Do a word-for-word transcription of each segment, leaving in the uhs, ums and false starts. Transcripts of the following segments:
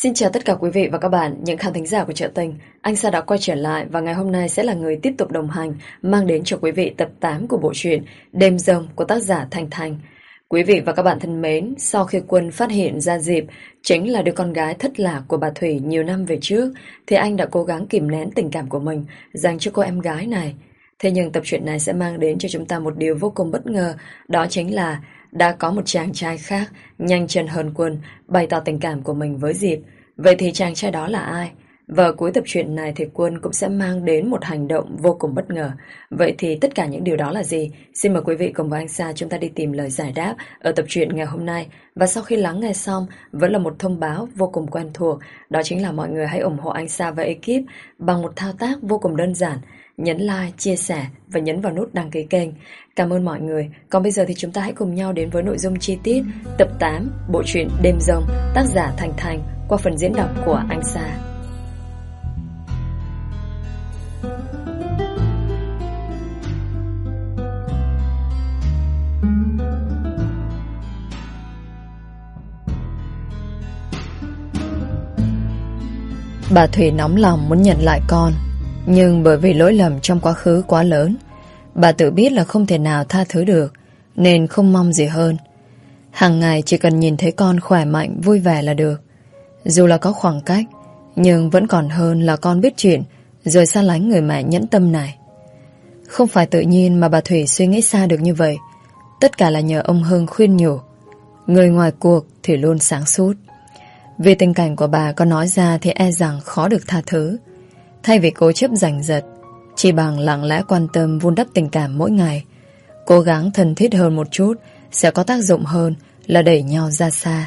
Xin chào tất cả quý vị và các bạn, những khán thính giả của Trợ Tình. Anh Sa đã quay trở lại và ngày hôm nay sẽ là người tiếp tục đồng hành mang đến cho quý vị tập tám của bộ truyện Đêm Rông của tác giả Thanh Thanh. Quý vị và các bạn thân mến, sau khi Quân phát hiện ra Diệp chính là đứa con gái thất lạc của bà Thủy nhiều năm về trước, thì anh đã cố gắng kìm nén tình cảm của mình dành cho cô em gái này. Thế nhưng tập truyện này sẽ mang đến cho chúng ta một điều vô cùng bất ngờ, đó chính là đã có một chàng trai khác nhanh chân hơn Quân bày tỏ tình cảm của mình với Diệp. Vậy thì chàng trai đó là ai? Và cuối tập truyện này thì Quân cũng sẽ mang đến một hành động vô cùng bất ngờ. Vậy thì tất cả những điều đó là gì? Xin mời quý vị cùng với anh Sa chúng ta đi tìm lời giải đáp ở tập truyện ngày hôm nay. Và sau khi lắng nghe xong, vẫn là một thông báo vô cùng quen thuộc. Đó chính là mọi người hãy ủng hộ anh Sa và ekip bằng một thao tác vô cùng đơn giản. Nhấn like, chia sẻ và nhấn vào nút đăng ký kênh. Cảm ơn mọi người. Còn bây giờ thì chúng ta hãy cùng nhau đến với nội dung chi tiết tập tám bộ truyện Đêm Rông, tác giả Thanh Thanh, qua phần diễn đọc của anh Sa. Bà Thủy nóng lòng muốn nhận lại con, nhưng bởi vì lỗi lầm trong quá khứ quá lớn, bà tự biết là không thể nào tha thứ được, nên không mong gì hơn. Hàng ngày chỉ cần nhìn thấy con khỏe mạnh, vui vẻ là được. Dù là có khoảng cách, nhưng vẫn còn hơn là con biết chuyện rồi xa lánh người mẹ nhẫn tâm này. Không phải tự nhiên mà bà Thủy suy nghĩ xa được như vậy. Tất cả là nhờ ông Hưng khuyên nhủ. Người ngoài cuộc thì luôn sáng suốt. Vì tình cảnh của bà có nói ra thì e rằng khó được tha thứ. Thay vì cố chấp giành giật, chỉ bằng lặng lẽ quan tâm vun đắp tình cảm mỗi ngày, cố gắng thân thiết hơn một chút sẽ có tác dụng hơn là đẩy nhau ra xa.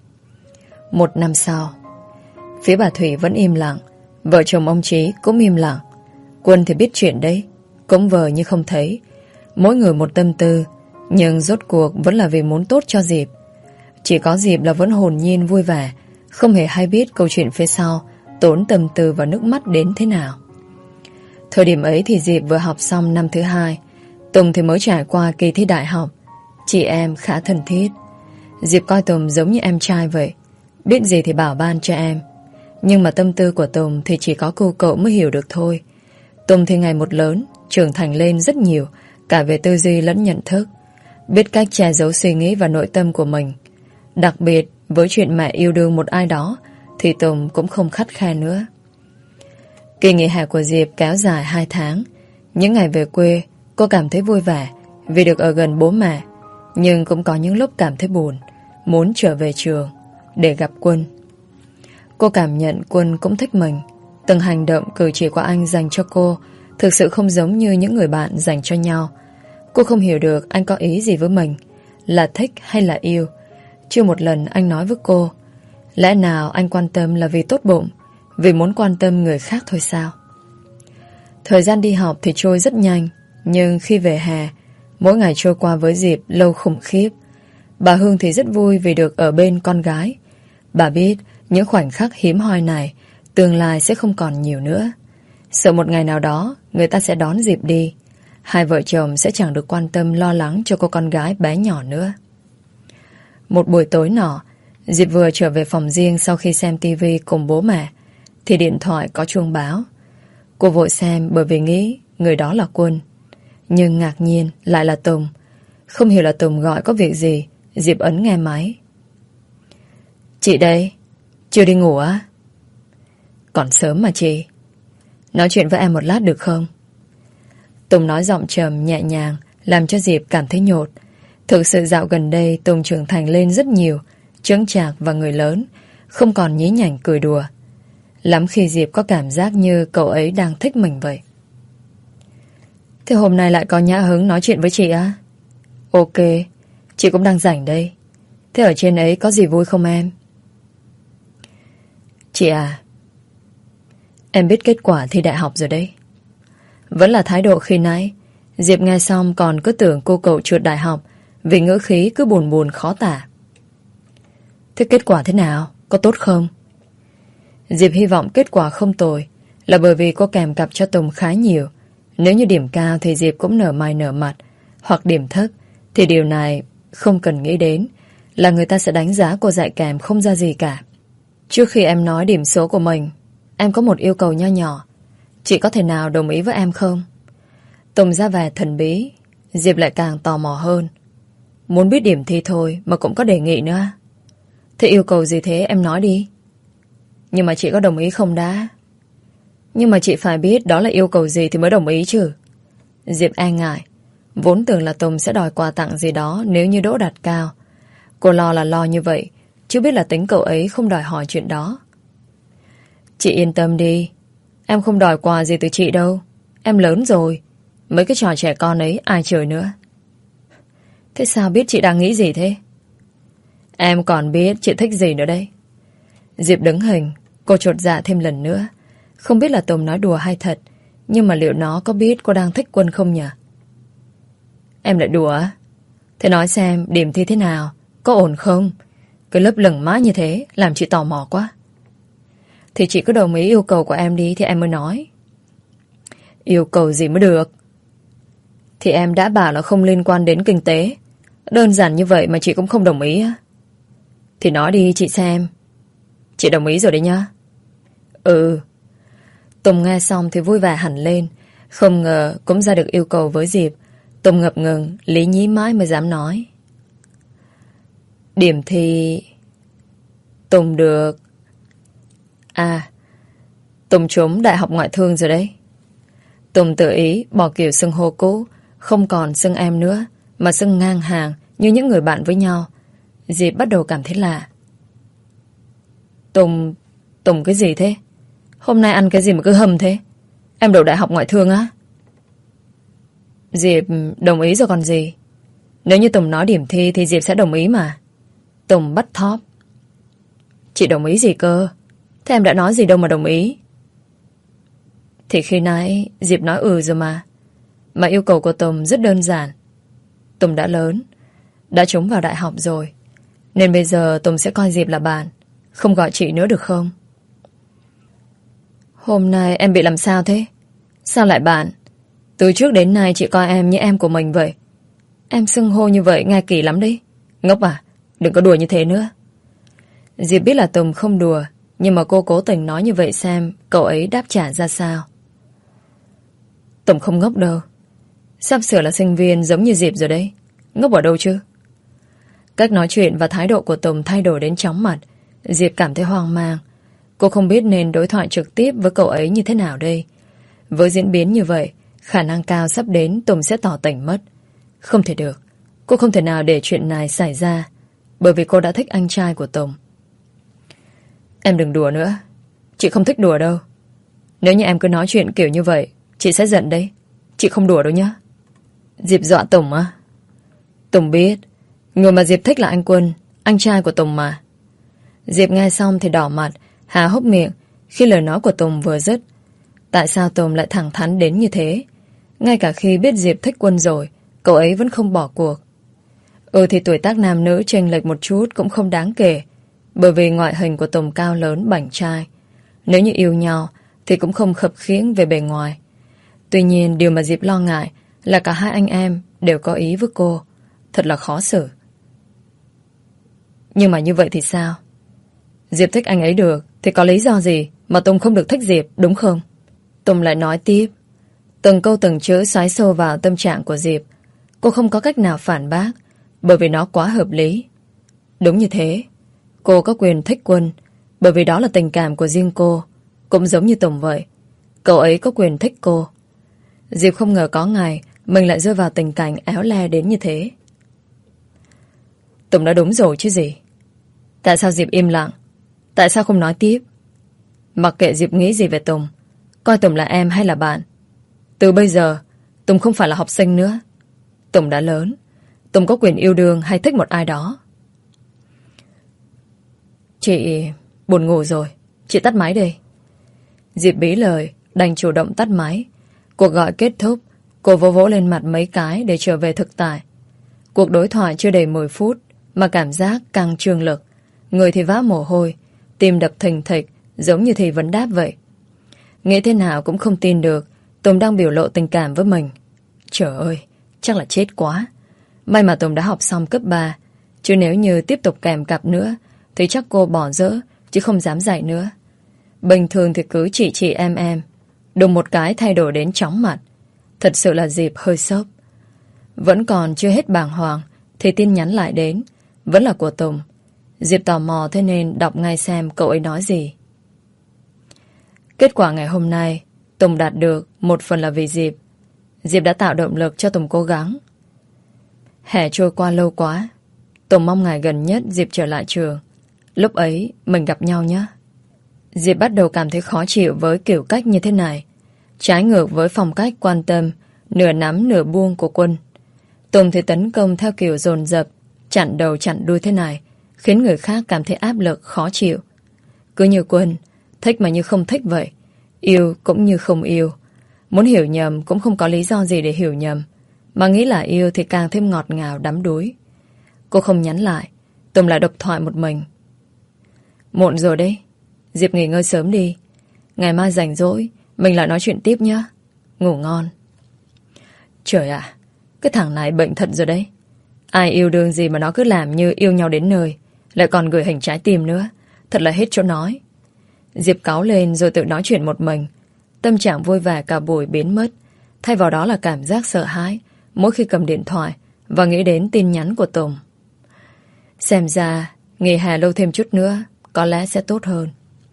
Một năm sau, phía bà Thủy vẫn im lặng, vợ chồng ông Trí cũng im lặng. Quân thì biết chuyện đấy, cũng vờ như không thấy. Mỗi người một tâm tư, nhưng rốt cuộc vẫn là vì muốn tốt cho Diệp. Chỉ có Diệp là vẫn hồn nhiên vui vẻ, không hề hay biết câu chuyện phía sau tốn tâm tư và nước mắt đến thế nào. Thời điểm ấy thì Diệp vừa học xong năm thứ hai, Tùng thì mới trải qua kỳ thi đại học. Chị em khá thân thiết. Diệp coi Tùng giống như em trai vậy, biết gì thì bảo ban cho em. Nhưng mà tâm tư của Tùng thì chỉ có cô cậu mới hiểu được thôi. Tùng thì ngày một lớn, trưởng thành lên rất nhiều, cả về tư duy lẫn nhận thức, biết cách che giấu suy nghĩ và nội tâm của mình. Đặc biệt với chuyện mẹ yêu đương một ai đó thì Tùng cũng không khắt khe nữa. Kỳ nghỉ hè của Diệp kéo dài hai tháng. Những ngày về quê, cô cảm thấy vui vẻ vì được ở gần bố mẹ, nhưng cũng có những lúc cảm thấy buồn, muốn trở về trường để gặp Quân. Cô cảm nhận Quân cũng thích mình. Từng hành động cử chỉ của anh dành cho cô thực sự không giống như những người bạn dành cho nhau. Cô không hiểu được anh có ý gì với mình, là thích hay là yêu. Chưa một lần anh nói với cô. Lẽ nào anh quan tâm là vì tốt bụng, vì muốn quan tâm người khác thôi sao? Thời gian đi học thì trôi rất nhanh, nhưng khi về hè, mỗi ngày trôi qua với Diệp lâu khủng khiếp. Bà Hương thì rất vui vì được ở bên con gái. Bà biết những khoảnh khắc hiếm hoi này tương lai sẽ không còn nhiều nữa. Sợ một ngày nào đó người ta sẽ đón Diệp đi, hai vợ chồng sẽ chẳng được quan tâm lo lắng cho cô con gái bé nhỏ nữa. Một buổi tối nọ, Diệp vừa trở về phòng riêng sau khi xem tivi cùng bố mẹ thì điện thoại có chuông báo. Cô vội xem bởi vì nghĩ người đó là Quân, nhưng ngạc nhiên lại là Tùng. Không hiểu là Tùng gọi có việc gì, Diệp ấn nghe máy. Chị đây, chưa đi ngủ á? Còn sớm mà chị. Nói chuyện với em một lát được không? Tùng nói giọng trầm nhẹ nhàng, làm cho Diệp cảm thấy nhột. Thực sự dạo gần đây Tùng trưởng thành lên rất nhiều, chững chạc và người lớn, không còn nhí nhảnh cười đùa. Lắm khi Diệp có cảm giác như cậu ấy đang thích mình vậy. Thế hôm nay lại có nhã hứng nói chuyện với chị á? Ok, chị cũng đang rảnh đây. Thế ở trên ấy có gì vui không em? Chị à, em biết kết quả thi đại học rồi đấy. Vẫn là thái độ khi nãy. Diệp nghe xong còn cứ tưởng cô cậu trượt đại học vì ngữ khí cứ buồn buồn khó tả. Thế kết quả thế nào? Có tốt không? Diệp hy vọng kết quả không tồi, là bởi vì cô kèm cặp cho Tùng khá nhiều. Nếu như điểm cao thì Diệp cũng nở mày nở mặt, hoặc điểm thấp thì điều này không cần nghĩ đến, là người ta sẽ đánh giá cô dạy kèm không ra gì cả. Trước khi em nói điểm số của mình, em có một yêu cầu nho nhỏ. Chị có thể nào đồng ý với em không? Tùng ra vẻ thần bí. Diệp lại càng tò mò hơn. Muốn biết điểm thi thôi mà cũng có đề nghị nữa. Thế yêu cầu gì thế em nói đi. Nhưng mà chị có đồng ý không đã? Nhưng mà chị phải biết đó là yêu cầu gì thì mới đồng ý chứ. Diệp e ngại. Vốn tưởng là Tùng sẽ đòi quà tặng gì đó nếu như đỗ đạt cao. Cô lo là lo như vậy, chứ biết là tính cậu ấy không đòi hỏi chuyện đó. Chị yên tâm đi. Em không đòi quà gì từ chị đâu. Em lớn rồi. Mấy cái trò trẻ con ấy ai chơi nữa. Thế sao biết chị đang nghĩ gì thế? Em còn biết chị thích gì nữa đấy. Diệp đứng hình. Cô chột dạ thêm lần nữa. Không biết là Tùng nói đùa hay thật. Nhưng mà liệu nó có biết cô đang thích Quân không nhỉ? Em lại đùa á? Thế nói xem điểm thi thế nào? Có ổn không? Cái lớp lửng mãi như thế làm chị tò mò quá. Thì chị cứ đồng ý yêu cầu của em đi thì em mới nói. Yêu cầu gì mới được? Thì em đã bảo là không liên quan đến kinh tế. Đơn giản như vậy mà chị cũng không đồng ý á. Thì nói đi chị xem. Chị đồng ý rồi đấy nhá. Ừ. Tùng nghe xong thì vui vẻ hẳn lên. Không ngờ cũng ra được yêu cầu với Diệp. Tùng ngập ngừng, lý nhí mãi mới dám nói. Điểm thi... Tùng được... À, Tùng trúng Đại học Ngoại thương rồi đấy. Tùng tự ý bỏ kiểu xưng hô cũ, không còn xưng em nữa, mà xưng ngang hàng như những người bạn với nhau. Diệp bắt đầu cảm thấy lạ. Tùng... Tùng cái gì thế? Hôm nay ăn cái gì mà cứ hầm thế? Em đậu Đại học Ngoại thương á? Diệp đồng ý rồi còn gì. Nếu như Tùng nói điểm thi thì Diệp sẽ đồng ý mà. Tùng bắt thóp. Chị đồng ý gì cơ? Thế em đã nói gì đâu mà đồng ý. Thì khi nãy Diệp nói ừ rồi mà. Mà yêu cầu của Tùng rất đơn giản. Tùng đã lớn, đã trúng vào đại học rồi, nên bây giờ Tùng sẽ coi Diệp là bạn, không gọi chị nữa được không? Hôm nay em bị làm sao thế? Sao lại bạn? Từ trước đến nay chị coi em như em của mình vậy. Em xưng hô như vậy nghe kỳ lắm đấy. Ngốc à? Đừng có đùa như thế nữa. Diệp biết là Tùng không đùa, nhưng mà cô cố tình nói như vậy xem cậu ấy đáp trả ra sao. Tùng không ngốc đâu. Sắp sửa là sinh viên giống như Diệp rồi đấy. Ngốc ở đâu chứ? Cách nói chuyện và thái độ của Tùng thay đổi đến chóng mặt. Diệp cảm thấy hoang mang. Cô không biết nên đối thoại trực tiếp với cậu ấy như thế nào đây. Với diễn biến như vậy, khả năng cao sắp đến Tùng sẽ tỏ tỉnh mất. Không thể được. Cô không thể nào để chuyện này xảy ra, bởi vì cô đã thích anh trai của Tùng. Em đừng đùa nữa. Chị không thích đùa đâu. Nếu như em cứ nói chuyện kiểu như vậy, chị sẽ giận đấy. Chị không đùa đâu nhá. Diệp dọa Tùng á? Tùng biết người mà Diệp thích là anh Quân, anh trai của Tùng mà. Diệp nghe xong thì đỏ mặt, há hốc miệng khi lời nói của Tùng vừa dứt. Tại sao Tùng lại thẳng thắn đến như thế? Ngay cả khi biết Diệp thích Quân rồi, cậu ấy vẫn không bỏ cuộc. Ừ thì tuổi tác nam nữ chênh lệch một chút cũng không đáng kể, bởi vì ngoại hình của Tùng cao lớn bảnh trai. Nếu như yêu nhau thì cũng không khập khiễng về bề ngoài. Tuy nhiên điều mà Diệp lo ngại là cả hai anh em đều có ý với cô. Thật là khó xử. Nhưng mà như vậy thì sao? Diệp thích anh ấy được thì có lý do gì mà Tùng không được thích Diệp, đúng không? Tùng lại nói tiếp. Từng câu từng chữ xoáy sâu vào tâm trạng của Diệp. Cô không có cách nào phản bác, bởi vì nó quá hợp lý. Đúng như thế. Cô có quyền thích Quân, bởi vì đó là tình cảm của riêng cô. Cũng giống như Tùng vậy. Cậu ấy có quyền thích cô. Diệp không ngờ có ngày mình lại rơi vào tình cảnh éo le đến như thế. Tùng đã đúng rồi chứ gì. Tại sao Diệp im lặng? Tại sao không nói tiếp? Mặc kệ Diệp nghĩ gì về Tùng, coi Tùng là em hay là bạn, từ bây giờ Tùng không phải là học sinh nữa. Tùng đã lớn. Tùng có quyền yêu đương hay thích một ai đó. Chị buồn ngủ rồi, chị tắt máy đi. Diệp bí lời, đành chủ động tắt máy. Cuộc gọi kết thúc, cô vỗ vỗ lên mặt mấy cái để trở về thực tại. Cuộc đối thoại chưa đầy mười phút mà cảm giác càng trương lực. Người thì vã mồ hôi, tim đập thình thịch, giống như thì vấn đáp vậy. Nghĩ thế nào cũng không tin được Tùng đang biểu lộ tình cảm với mình. Trời ơi, chắc là chết quá. May mà Tùng đã học xong cấp ba, chứ nếu như tiếp tục kèm cặp nữa thì chắc cô bỏ dỡ chứ không dám dạy nữa. Bình thường thì cứ chị chị em em, đùng một cái thay đổi đến chóng mặt. Thật sự là Diệp hơi sốc. Vẫn còn chưa hết bàng hoàng thì tin nhắn lại đến. Vẫn là của Tùng. Diệp tò mò thế nên đọc ngay xem cậu ấy nói gì. Kết quả ngày hôm nay Tùng đạt được một phần là vì Diệp. Diệp đã tạo động lực cho Tùng cố gắng. Hè trôi qua lâu quá, Tùng mong ngày gần nhất Diệp trở lại trường. Lúc ấy mình gặp nhau nhé. Diệp bắt đầu cảm thấy khó chịu với kiểu cách như thế này, trái ngược với phong cách quan tâm nửa nắm nửa buông của Quân. Tùng thì tấn công theo kiểu dồn dập, chặn đầu chặn đuôi thế này, khiến người khác cảm thấy áp lực khó chịu. Cứ như Quân, thích mà như không thích vậy, yêu cũng như không yêu. Muốn hiểu nhầm cũng không có lý do gì để hiểu nhầm, mà nghĩ là yêu thì càng thêm ngọt ngào đắm đuối. Cô không nhắn lại, Tùng lại độc thoại một mình. Muộn rồi đấy, Diệp nghỉ ngơi sớm đi. Ngày mai rảnh rỗi mình lại nói chuyện tiếp nhé. Ngủ ngon. Trời ạ, cái thằng này bệnh thật rồi đấy. Ai yêu đương gì mà nó cứ làm như yêu nhau đến nơi, lại còn gửi hình trái tim nữa. Thật là hết chỗ nói. Diệp cáu lên rồi tự nói chuyện một mình. Tâm trạng vui vẻ cả buổi biến mất, thay vào đó là cảm giác sợ hãi mỗi khi cầm điện thoại và nghĩ đến tin nhắn của Tùng. Xem ra nghỉ hè lâu thêm chút nữa có lẽ sẽ tốt hơn.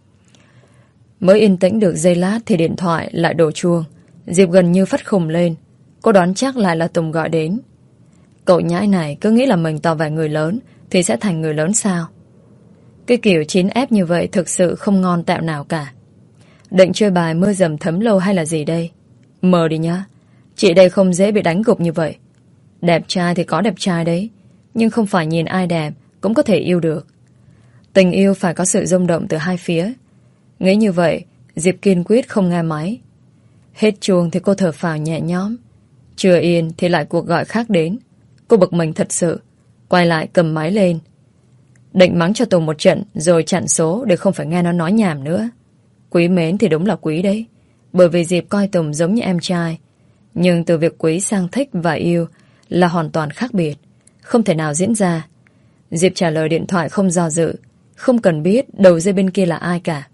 Mới yên tĩnh được giây lát thì điện thoại lại đổ chuông. Diệp gần như phát khùng lên. Cô đoán chắc lại là Tùng gọi đến. Cậu nhãi này cứ nghĩ là mình tỏ vẻ người lớn thì sẽ thành người lớn sao? Cái kiểu chín ép như vậy thực sự không ngon tẹo nào cả. Định chơi bài mưa dầm thấm lâu hay là gì đây? Mờ đi nhá. Chị đây không dễ bị đánh gục như vậy. Đẹp trai thì có đẹp trai đấy, nhưng không phải nhìn ai đẹp cũng có thể yêu được. Tình yêu phải có sự rung động từ hai phía. Nghĩ như vậy, Diệp kiên quyết không nghe máy. Hết chuông thì cô thở phào nhẹ nhõm. Chưa yên thì lại cuộc gọi khác đến. Cô bực mình thật sự, quay lại cầm máy lên. Định mắng cho Tùng một trận rồi chặn số để không phải nghe nó nói nhảm nữa. Quý mến thì đúng là quý đấy, bởi vì Diệp coi Tùng giống như em trai. Nhưng từ việc quý sang thích và yêu là hoàn toàn khác biệt, không thể nào diễn ra. Diệp trả lời điện thoại không do dự, không cần biết đầu dây bên kia là ai cả.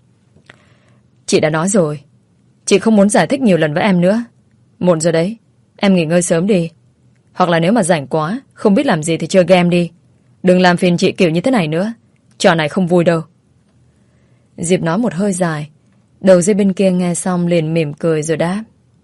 Chị đã nói rồi, chị không muốn giải thích nhiều lần với em nữa. Muộn rồi đấy, em nghỉ ngơi sớm đi. Hoặc là nếu mà rảnh quá, không biết làm gì thì chơi game đi. Đừng làm phiền chị kiểu như thế này nữa. Trò này không vui đâu. Diệp nói một hơi dài. Đầu dây bên kia nghe xong liền mỉm cười rồi đáp.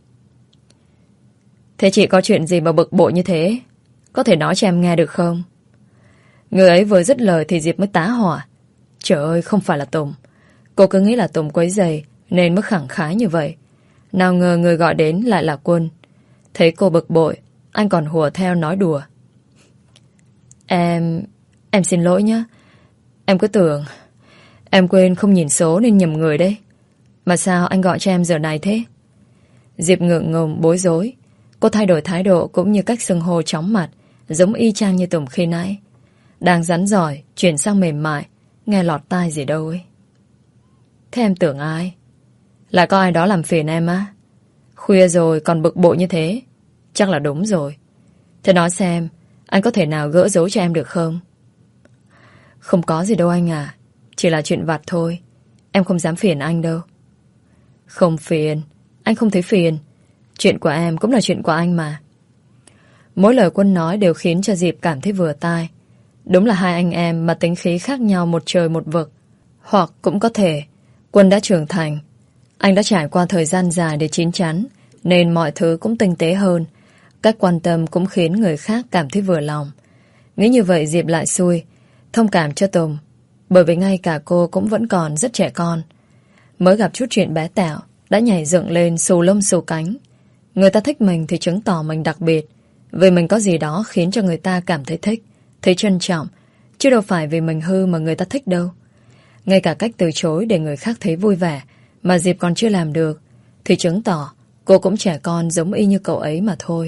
Thế chị có chuyện gì mà bực bội như thế? Có thể nói cho em nghe được không? Người ấy vừa dứt lời thì Diệp mới tá hỏa. Trời ơi, không phải là Tùng. Cô cứ nghĩ là Tùng quấy rầy nên mới khẳng khái như vậy. Nào ngờ người gọi đến lại là Quân. Thấy cô bực bội, anh còn hùa theo nói đùa. Em... Em xin lỗi nhé. Em cứ tưởng... Em quên không nhìn số nên nhầm người đấy. Mà sao anh gọi cho em giờ này thế? Diệp ngượng ngùng bối rối. Cô thay đổi thái độ cũng như cách xưng hô chóng mặt, giống y chang như Tùng khi nãy. Đang rắn giỏi, chuyển sang mềm mại, nghe lọt tai gì đâu ấy. Thế em tưởng ai? Lại có ai đó làm phiền em á? Khuya rồi còn bực bội như thế. Chắc là đúng rồi. Thế nói xem, anh có thể nào gỡ dối cho em được không? Không có gì đâu anh à. Chỉ là chuyện vặt thôi. Em không dám phiền anh đâu. Không phiền. Anh không thấy phiền. Chuyện của em cũng là chuyện của anh mà. Mỗi lời Quân nói đều khiến cho Diệp cảm thấy vừa tai. Đúng là hai anh em mà tính khí khác nhau một trời một vực. Hoặc cũng có thể Quân đã trưởng thành. Anh đã trải qua thời gian dài để chín chắn, nên mọi thứ cũng tinh tế hơn. Cách quan tâm cũng khiến người khác cảm thấy vừa lòng. Nghĩ như vậy Diệp lại xui, thông cảm cho Tùng, bởi vì ngay cả cô cũng vẫn còn rất trẻ con. Mới gặp chút chuyện bé tẹo đã nhảy dựng lên xù lông xù cánh. Người ta thích mình thì chứng tỏ mình đặc biệt, vì mình có gì đó khiến cho người ta cảm thấy thích, thấy trân trọng, chứ đâu phải vì mình hư mà người ta thích đâu. Ngay cả cách từ chối để người khác thấy vui vẻ mà Diệp còn chưa làm được, thì chứng tỏ cô cũng trẻ con giống y như cậu ấy mà thôi.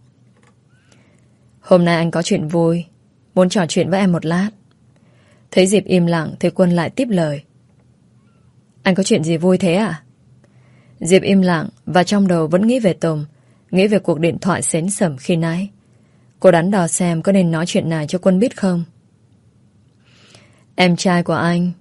Hôm nay anh có chuyện vui, muốn trò chuyện với em một lát. Thấy Diệp im lặng thì Quân lại tiếp lời. Anh có chuyện gì vui thế à? Diệp im lặng và trong đầu vẫn nghĩ về Tùng, nghĩ về cuộc điện thoại xến xẩm khi nãy. Cô đắn đo xem có nên nói chuyện này cho Quân biết không. Em trai của anh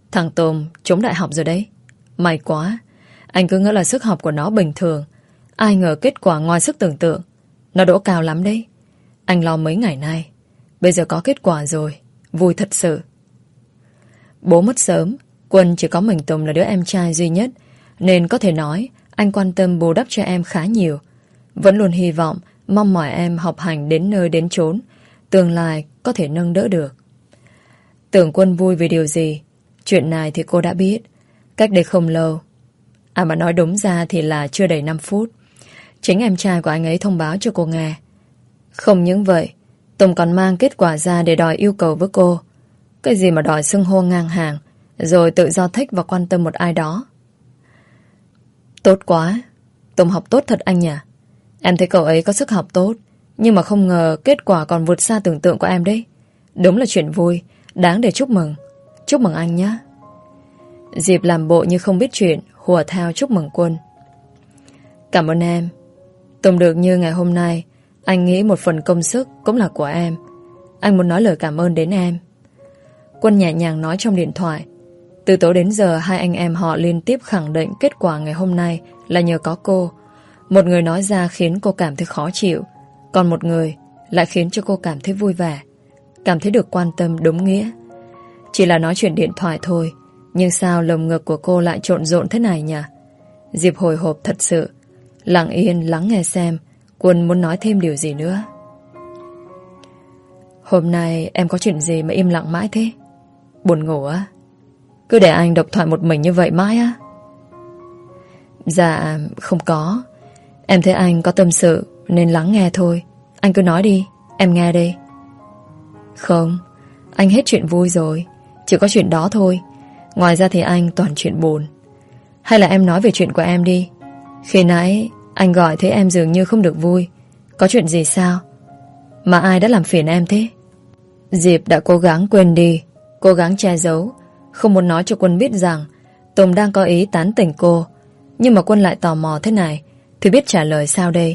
Thằng Tùng trúng đại học rồi đấy. May quá. Anh cứ ngỡ là sức học của nó bình thường. Ai ngờ kết quả ngoài sức tưởng tượng. Nó đỗ cao lắm đấy. Anh lo mấy ngày nay. Bây giờ có kết quả rồi. Vui thật sự. Bố mất sớm. Quân chỉ có mình Tùng là đứa em trai duy nhất. Nên có thể nói anh quan tâm bù đắp cho em khá nhiều. Vẫn luôn hy vọng, mong mỏi em học hành đến nơi đến chốn, tương lai có thể nâng đỡ được. Tưởng Quân vui vì điều gì? Chuyện này thì cô đã biết. Cách đây không lâu. À mà nói đúng ra thì là chưa đầy năm phút. Chính em trai của anh ấy thông báo cho cô nghe. Không những vậy, Tùng còn mang kết quả ra để đòi yêu cầu với cô. Cái gì mà đòi xưng hô ngang hàng, rồi tự do thích và quan tâm một ai đó. Tốt quá. Tùng học tốt thật anh nhỉ. Em thấy cậu ấy có sức học tốt, nhưng mà không ngờ kết quả còn vượt xa tưởng tượng của em đấy. Đúng là chuyện vui, đáng để chúc mừng. Chúc mừng anh nhé. Diệp làm bộ như không biết chuyện, hùa theo chúc mừng Quân. Cảm ơn em. Tùng được như ngày hôm nay, anh nghĩ một phần công sức cũng là của em. Anh muốn nói lời cảm ơn đến em. Quân nhẹ nhàng nói trong điện thoại. Từ tối đến giờ hai anh em họ liên tiếp khẳng định kết quả ngày hôm nay là nhờ có cô. Một người nói ra khiến cô cảm thấy khó chịu, còn một người lại khiến cho cô cảm thấy vui vẻ, cảm thấy được quan tâm đúng nghĩa. Chỉ là nói chuyện điện thoại thôi, nhưng sao lồng ngực của cô lại trộn rộn thế này nhỉ? Diệp hồi hộp thật sự, lặng yên lắng nghe xem Quân muốn nói thêm điều gì nữa. Hôm nay em có chuyện gì mà im lặng mãi thế? Buồn ngủ á? Cứ để anh độc thoại một mình như vậy mãi á? Dạ không có. Em thấy anh có tâm sự nên lắng nghe thôi. Anh cứ nói đi, em nghe đây. Không, anh hết chuyện vui rồi. Chỉ có chuyện đó thôi. Ngoài ra thì anh toàn chuyện buồn. Hay là em nói về chuyện của em đi. Khi nãy anh gọi thấy em dường như không được vui. Có chuyện gì sao? Mà ai đã làm phiền em thế? Diệp đã cố gắng quên đi, cố gắng che giấu, không muốn nói cho Quân biết rằng Tùng đang có ý tán tỉnh cô. Nhưng mà Quân lại tò mò thế này thì biết trả lời sao đây?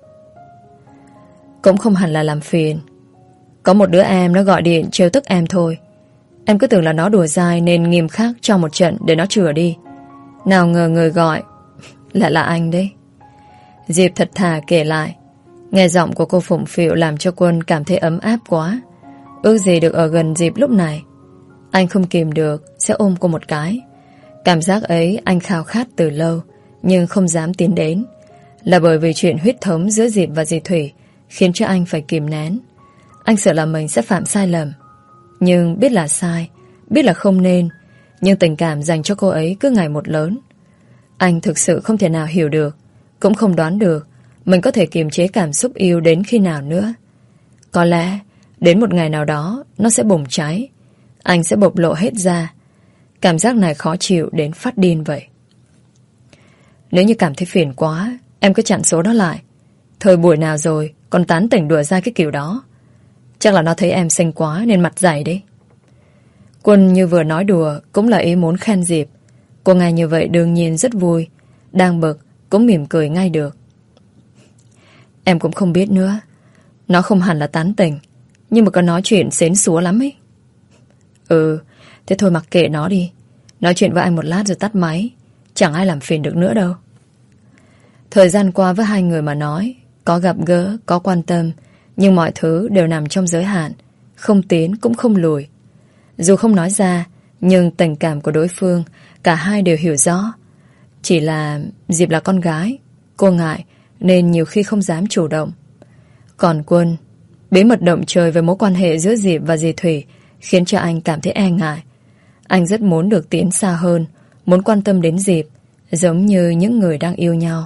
Cũng không hẳn là làm phiền. Có một đứa em nó gọi điện trêu tức em thôi. Em cứ tưởng là nó đùa dai nên nghiêm khắc cho một trận để nó chừa đi. Nào ngờ người gọi lại là anh đấy. Diệp thật thà kể lại. Nghe giọng của cô phụng phịu làm cho Quân cảm thấy ấm áp quá. Ước gì được ở gần Diệp lúc này. Anh không kìm được sẽ ôm cô một cái. Cảm giác ấy anh khao khát từ lâu, nhưng không dám tiến đến. Là bởi vì chuyện huyết thống giữa Diệp và dì Thủy khiến cho anh phải kìm nén. Anh sợ là mình sẽ phạm sai lầm. Nhưng biết là sai, biết là không nên, nhưng tình cảm dành cho cô ấy cứ ngày một lớn. Anh thực sự không thể nào hiểu được, cũng không đoán được mình có thể kiềm chế cảm xúc yêu đến khi nào nữa. Có lẽ đến một ngày nào đó nó sẽ bùng cháy. Anh sẽ bộc lộ hết ra. Cảm giác này khó chịu đến phát điên vậy. Nếu như cảm thấy phiền quá, em cứ chặn số đó lại. Thời buổi nào rồi còn tán tỉnh đùa ra cái kiểu đó. Chắc là nó thấy em xinh quá nên mặt dày đấy. Quân như vừa nói đùa cũng là ý muốn khen Diệp. Cô nghe như vậy đương nhiên rất vui. Đang bực cũng mỉm cười ngay được. Em cũng không biết nữa. Nó không hẳn là tán tỉnh, nhưng mà có nói chuyện xến xúa lắm ấy. Ừ, thế thôi mặc kệ nó đi. Nói chuyện với anh một lát rồi tắt máy. Chẳng ai làm phiền được nữa đâu. Thời gian qua với hai người mà nói, có gặp gỡ, có quan tâm, nhưng mọi thứ đều nằm trong giới hạn. Không tiến cũng không lùi. Dù không nói ra, nhưng tình cảm của đối phương cả hai đều hiểu rõ. Chỉ là Diệp là con gái, cô ngại nên nhiều khi không dám chủ động. Còn Quân, bí mật động trời về mối quan hệ giữa Diệp và dì Thủy khiến cho anh cảm thấy e ngại. Anh rất muốn được tiến xa hơn, muốn quan tâm đến Diệp, giống như những người đang yêu nhau.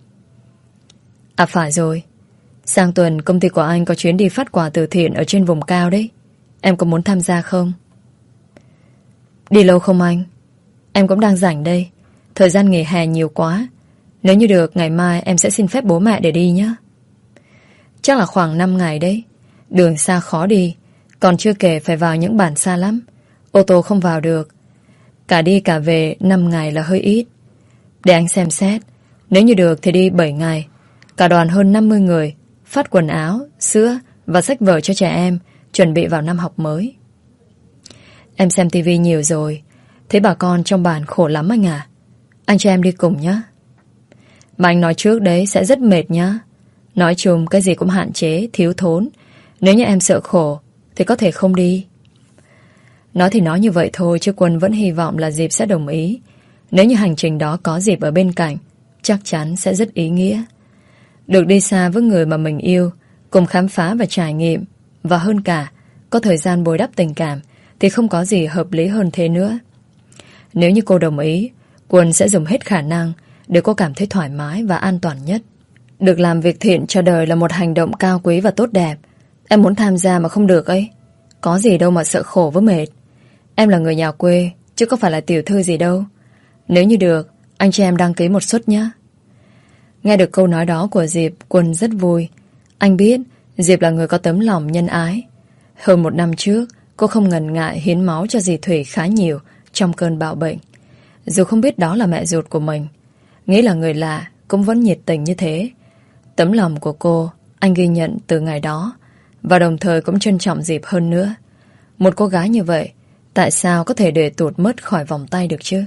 À phải rồi, sang tuần công ty của anh có chuyến đi phát quà từ thiện ở trên vùng cao đấy. Em có muốn tham gia không? Đi lâu không anh? Em cũng đang rảnh đây. Thời gian nghỉ hè nhiều quá. Nếu như được, ngày mai em sẽ xin phép bố mẹ để đi nhé. Chắc là khoảng năm ngày đấy. Đường xa khó đi, còn chưa kể phải vào những bản xa lắm. Ô tô không vào được. Cả đi cả về năm ngày là hơi ít. Để anh xem xét. Nếu như được thì đi bảy ngày. Cả đoàn hơn năm mươi người. Phát quần áo, sữa và sách vở cho trẻ em, chuẩn bị vào năm học mới. Em xem tivi nhiều rồi. Thế bà con trong bản khổ lắm anh à? Anh cho em đi cùng nhé. Mà anh nói trước đấy, sẽ rất mệt nhá. Nói chung cái gì cũng hạn chế, thiếu thốn. Nếu như em sợ khổ thì có thể không đi. Nói thì nói như vậy thôi, chứ Quân vẫn hy vọng là Diệp sẽ đồng ý. Nếu như hành trình đó có Diệp ở bên cạnh, chắc chắn sẽ rất ý nghĩa. Được đi xa với người mà mình yêu, cùng khám phá và trải nghiệm, và hơn cả có thời gian bồi đắp tình cảm, thì không có gì hợp lý hơn thế nữa. Nếu như cô đồng ý, Quân sẽ dùng hết khả năng để cô cảm thấy thoải mái và an toàn nhất. Được làm việc thiện cho đời là một hành động cao quý và tốt đẹp. Em muốn tham gia mà không được ấy. Có gì đâu mà sợ khổ với mệt. Em là người nhà quê, chứ có phải là tiểu thư gì đâu. Nếu như được, anh cho em đăng ký một suất nhé. Nghe được câu nói đó của Diệp, Quân rất vui. Anh biết Diệp là người có tấm lòng nhân ái. Hơn một năm trước, cô không ngần ngại hiến máu cho dì Thủy khá nhiều trong cơn bạo bệnh. Dù không biết đó là mẹ ruột của mình, nghĩ là người lạ cũng vẫn nhiệt tình như thế. Tấm lòng của cô anh ghi nhận từ ngày đó, và đồng thời cũng trân trọng Diệp hơn nữa. Một cô gái như vậy, tại sao có thể để tuột mất khỏi vòng tay được chứ?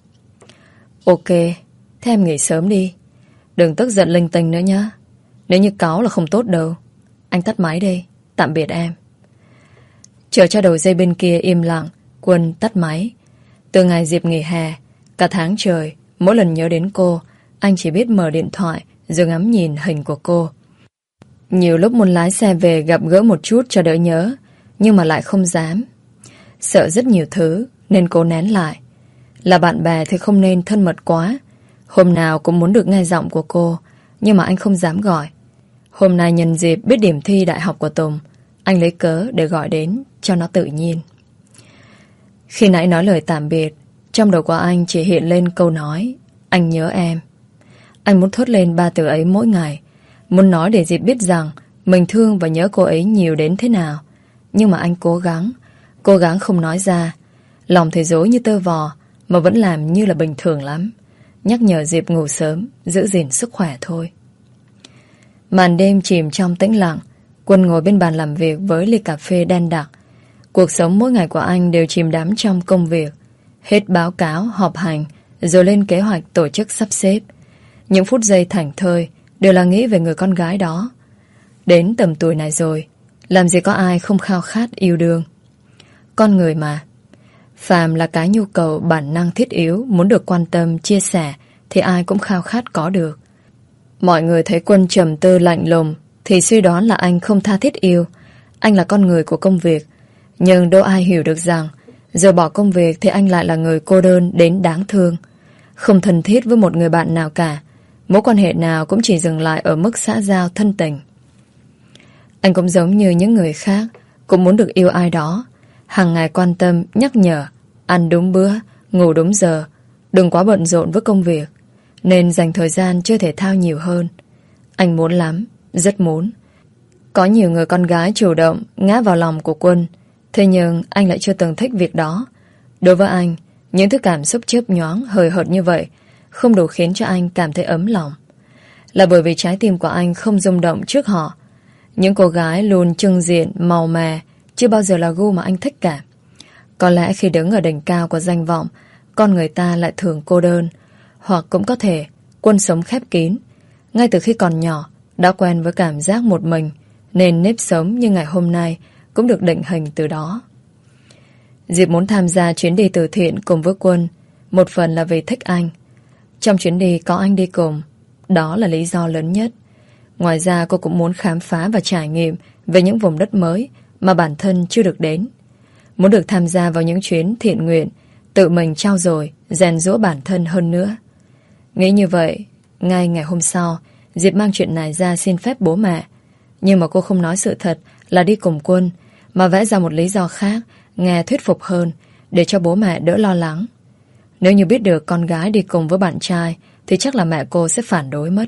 Ok, thế em nghỉ sớm đi. Đừng tức giận linh tinh nữa nhá. Nếu như cáu là không tốt đâu. Anh tắt máy đây. Tạm biệt em. Chờ cho đầu dây bên kia im lặng, Quân tắt máy. Từ ngày Diệp nghỉ hè, cả tháng trời, mỗi lần nhớ đến cô, anh chỉ biết mở điện thoại rồi ngắm nhìn hình của cô. Nhiều lúc muốn lái xe về gặp gỡ một chút cho đỡ nhớ, nhưng mà lại không dám. Sợ rất nhiều thứ nên cô nén lại. Là bạn bè thì không nên thân mật quá. Hôm nào cũng muốn được nghe giọng của cô, nhưng mà anh không dám gọi. Hôm nay nhân dịp biết điểm thi đại học của Tùng, anh lấy cớ để gọi đến cho nó tự nhiên. Khi nãy nói lời tạm biệt, trong đầu của anh chỉ hiện lên câu nói anh nhớ em. Anh muốn thốt lên ba từ ấy mỗi ngày, muốn nói để Diệp biết rằng mình thương và nhớ cô ấy nhiều đến thế nào. Nhưng mà anh cố gắng Cố gắng không nói ra. Lòng thì dối như tơ vò, mà vẫn làm như là bình thường lắm. Nhắc nhở Diệp ngủ sớm, giữ gìn sức khỏe thôi. Màn đêm chìm trong tĩnh lặng, Quân ngồi bên bàn làm việc với ly cà phê đen đặc. Cuộc sống mỗi ngày của anh đều chìm đắm trong công việc. Hết báo cáo, họp hành, rồi lên kế hoạch tổ chức sắp xếp. Những phút giây thảnh thơi đều là nghĩ về người con gái đó. Đến tầm tuổi này rồi, làm gì có ai không khao khát yêu đương. Con người mà, phàm là cái nhu cầu bản năng thiết yếu muốn được quan tâm, chia sẻ thì ai cũng khao khát có được. Mọi người thấy Quân trầm tư lạnh lùng thì suy đoán là anh không tha thiết yêu. Anh là con người của công việc, nhưng đâu ai hiểu được rằng giờ bỏ công việc thì anh lại là người cô đơn đến đáng thương, không thân thiết với một người bạn nào cả. Mối quan hệ nào cũng chỉ dừng lại ở mức xã giao thân tình. Anh cũng giống như những người khác, cũng muốn được yêu ai đó, hàng ngày quan tâm, nhắc nhở, ăn đúng bữa, ngủ đúng giờ, đừng quá bận rộn với công việc, nên dành thời gian chơi thể thao nhiều hơn. Anh muốn lắm, rất muốn. Có nhiều người con gái chủ động ngã vào lòng của Quân, thế nhưng anh lại chưa từng thích việc đó. Đối với anh, những thứ cảm xúc chớp nhoáng, hời hợt như vậy không đủ khiến cho anh cảm thấy ấm lòng. Là bởi vì trái tim của anh không rung động trước họ. Những cô gái luôn trưng diện, màu mè chưa bao giờ là gu mà anh thích cả. Có lẽ khi đứng ở đỉnh cao của danh vọng, con người ta lại thường cô đơn. Hoặc cũng có thể Quân sống khép kín. Ngay từ khi còn nhỏ đã quen với cảm giác một mình, nên nếp sống như ngày hôm nay cũng được định hình từ đó. Diệp muốn tham gia chuyến đi từ thiện cùng với Quân, một phần là vì thích anh. Trong chuyến đi có anh đi cùng, đó là lý do lớn nhất. Ngoài ra cô cũng muốn khám phá và trải nghiệm về những vùng đất mới mà bản thân chưa được đến. Muốn được tham gia vào những chuyến thiện nguyện, tự mình trau dồi, rèn giũa bản thân hơn nữa. Nghĩ như vậy, ngay ngày hôm sau, Diệp mang chuyện này ra xin phép bố mẹ. Nhưng mà cô không nói sự thật là đi cùng Quân, mà vẽ ra một lý do khác, nghe thuyết phục hơn, để cho bố mẹ đỡ lo lắng. Nếu như biết được con gái đi cùng với bạn trai, thì chắc là mẹ cô sẽ phản đối mất.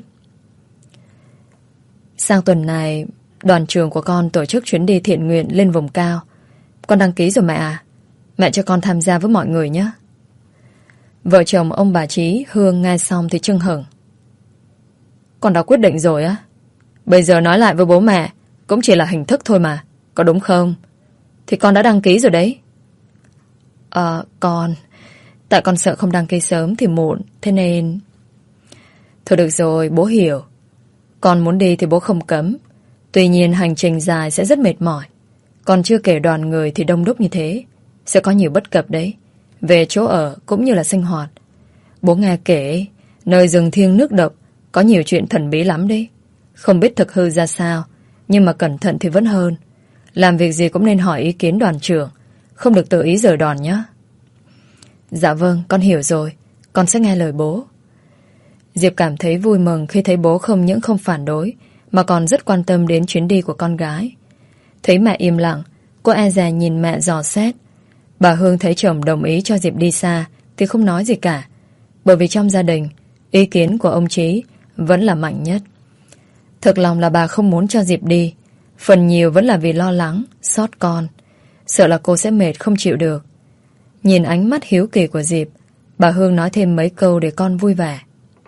Sang tuần này, đoàn trường của con tổ chức chuyến đi thiện nguyện lên vùng cao. Con đăng ký rồi mẹ à? Mẹ cho con tham gia với mọi người nhé. Vợ chồng ông bà Trí, Hương nghe xong thì chưng hửng. Con đã quyết định rồi á? Bây giờ nói lại với bố mẹ cũng chỉ là hình thức thôi mà, có đúng không? Thì con đã đăng ký rồi đấy. Ờ, con... Tại con sợ không đăng ký sớm thì muộn, thế nên... Thôi được rồi, bố hiểu. Con muốn đi thì bố không cấm. Tuy nhiên hành trình dài sẽ rất mệt mỏi. Còn chưa kể đoàn người thì đông đúc như thế, sẽ có nhiều bất cập đấy. Về chỗ ở cũng như là sinh hoạt. Bố nghe kể nơi rừng thiêng nước độc có nhiều chuyện thần bí lắm đấy. Không biết thực hư ra sao, nhưng mà cẩn thận thì vẫn hơn. Làm việc gì cũng nên hỏi ý kiến đoàn trưởng, không được tự ý rời đoàn nhé. Dạ vâng, con hiểu rồi. Con sẽ nghe lời bố. Diệp cảm thấy vui mừng khi thấy bố không những không phản đối, mà còn rất quan tâm đến chuyến đi của con gái. Thấy mẹ im lặng, cô e dè nhìn mẹ dò xét. Bà Hương thấy chồng đồng ý cho Diệp đi xa thì không nói gì cả. Bởi vì trong gia đình, ý kiến của ông Trí vẫn là mạnh nhất. Thực lòng là bà không muốn cho Diệp đi. Phần nhiều vẫn là vì lo lắng, xót con. Sợ là cô sẽ mệt không chịu được. Nhìn ánh mắt hiếu kỳ của Diệp, bà Hương nói thêm mấy câu để con vui vẻ.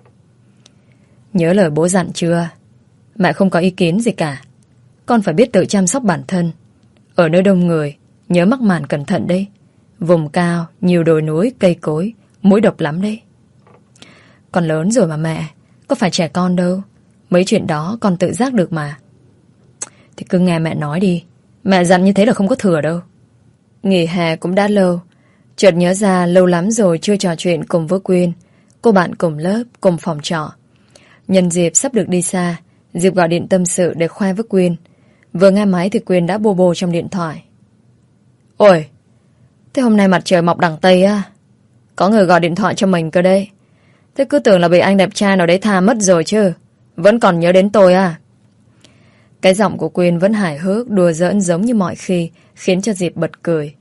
Nhớ lời bố dặn chưa? Mẹ không có ý kiến gì cả. Con phải biết tự chăm sóc bản thân. Ở nơi đông người, nhớ mắc màn cẩn thận đấy. Vùng cao, nhiều đồi núi, cây cối, muỗi độc lắm đấy. Con lớn rồi mà mẹ, có phải trẻ con đâu. Mấy chuyện đó con tự giác được mà. Thì cứ nghe mẹ nói đi. Mẹ dặn như thế là không có thừa đâu. Nghỉ hè cũng đã lâu. Chợt nhớ ra lâu lắm rồi chưa trò chuyện cùng với Quyên, cô bạn cùng lớp, cùng phòng trọ. Nhân dịp sắp được đi xa, Diệp gọi điện tâm sự để khoe với Quyên. Vừa nghe máy thì Quyên đã bô bô trong điện thoại. Ôi, thế hôm nay mặt trời mọc đằng Tây á? Có người gọi điện thoại cho mình cơ đây. Thế cứ tưởng là bị anh đẹp trai nào đấy tha mất rồi chứ. Vẫn còn nhớ đến tôi à? Cái giọng của Quyên vẫn hài hước, đùa giỡn giống như mọi khi, khiến cho Diệp bật cười.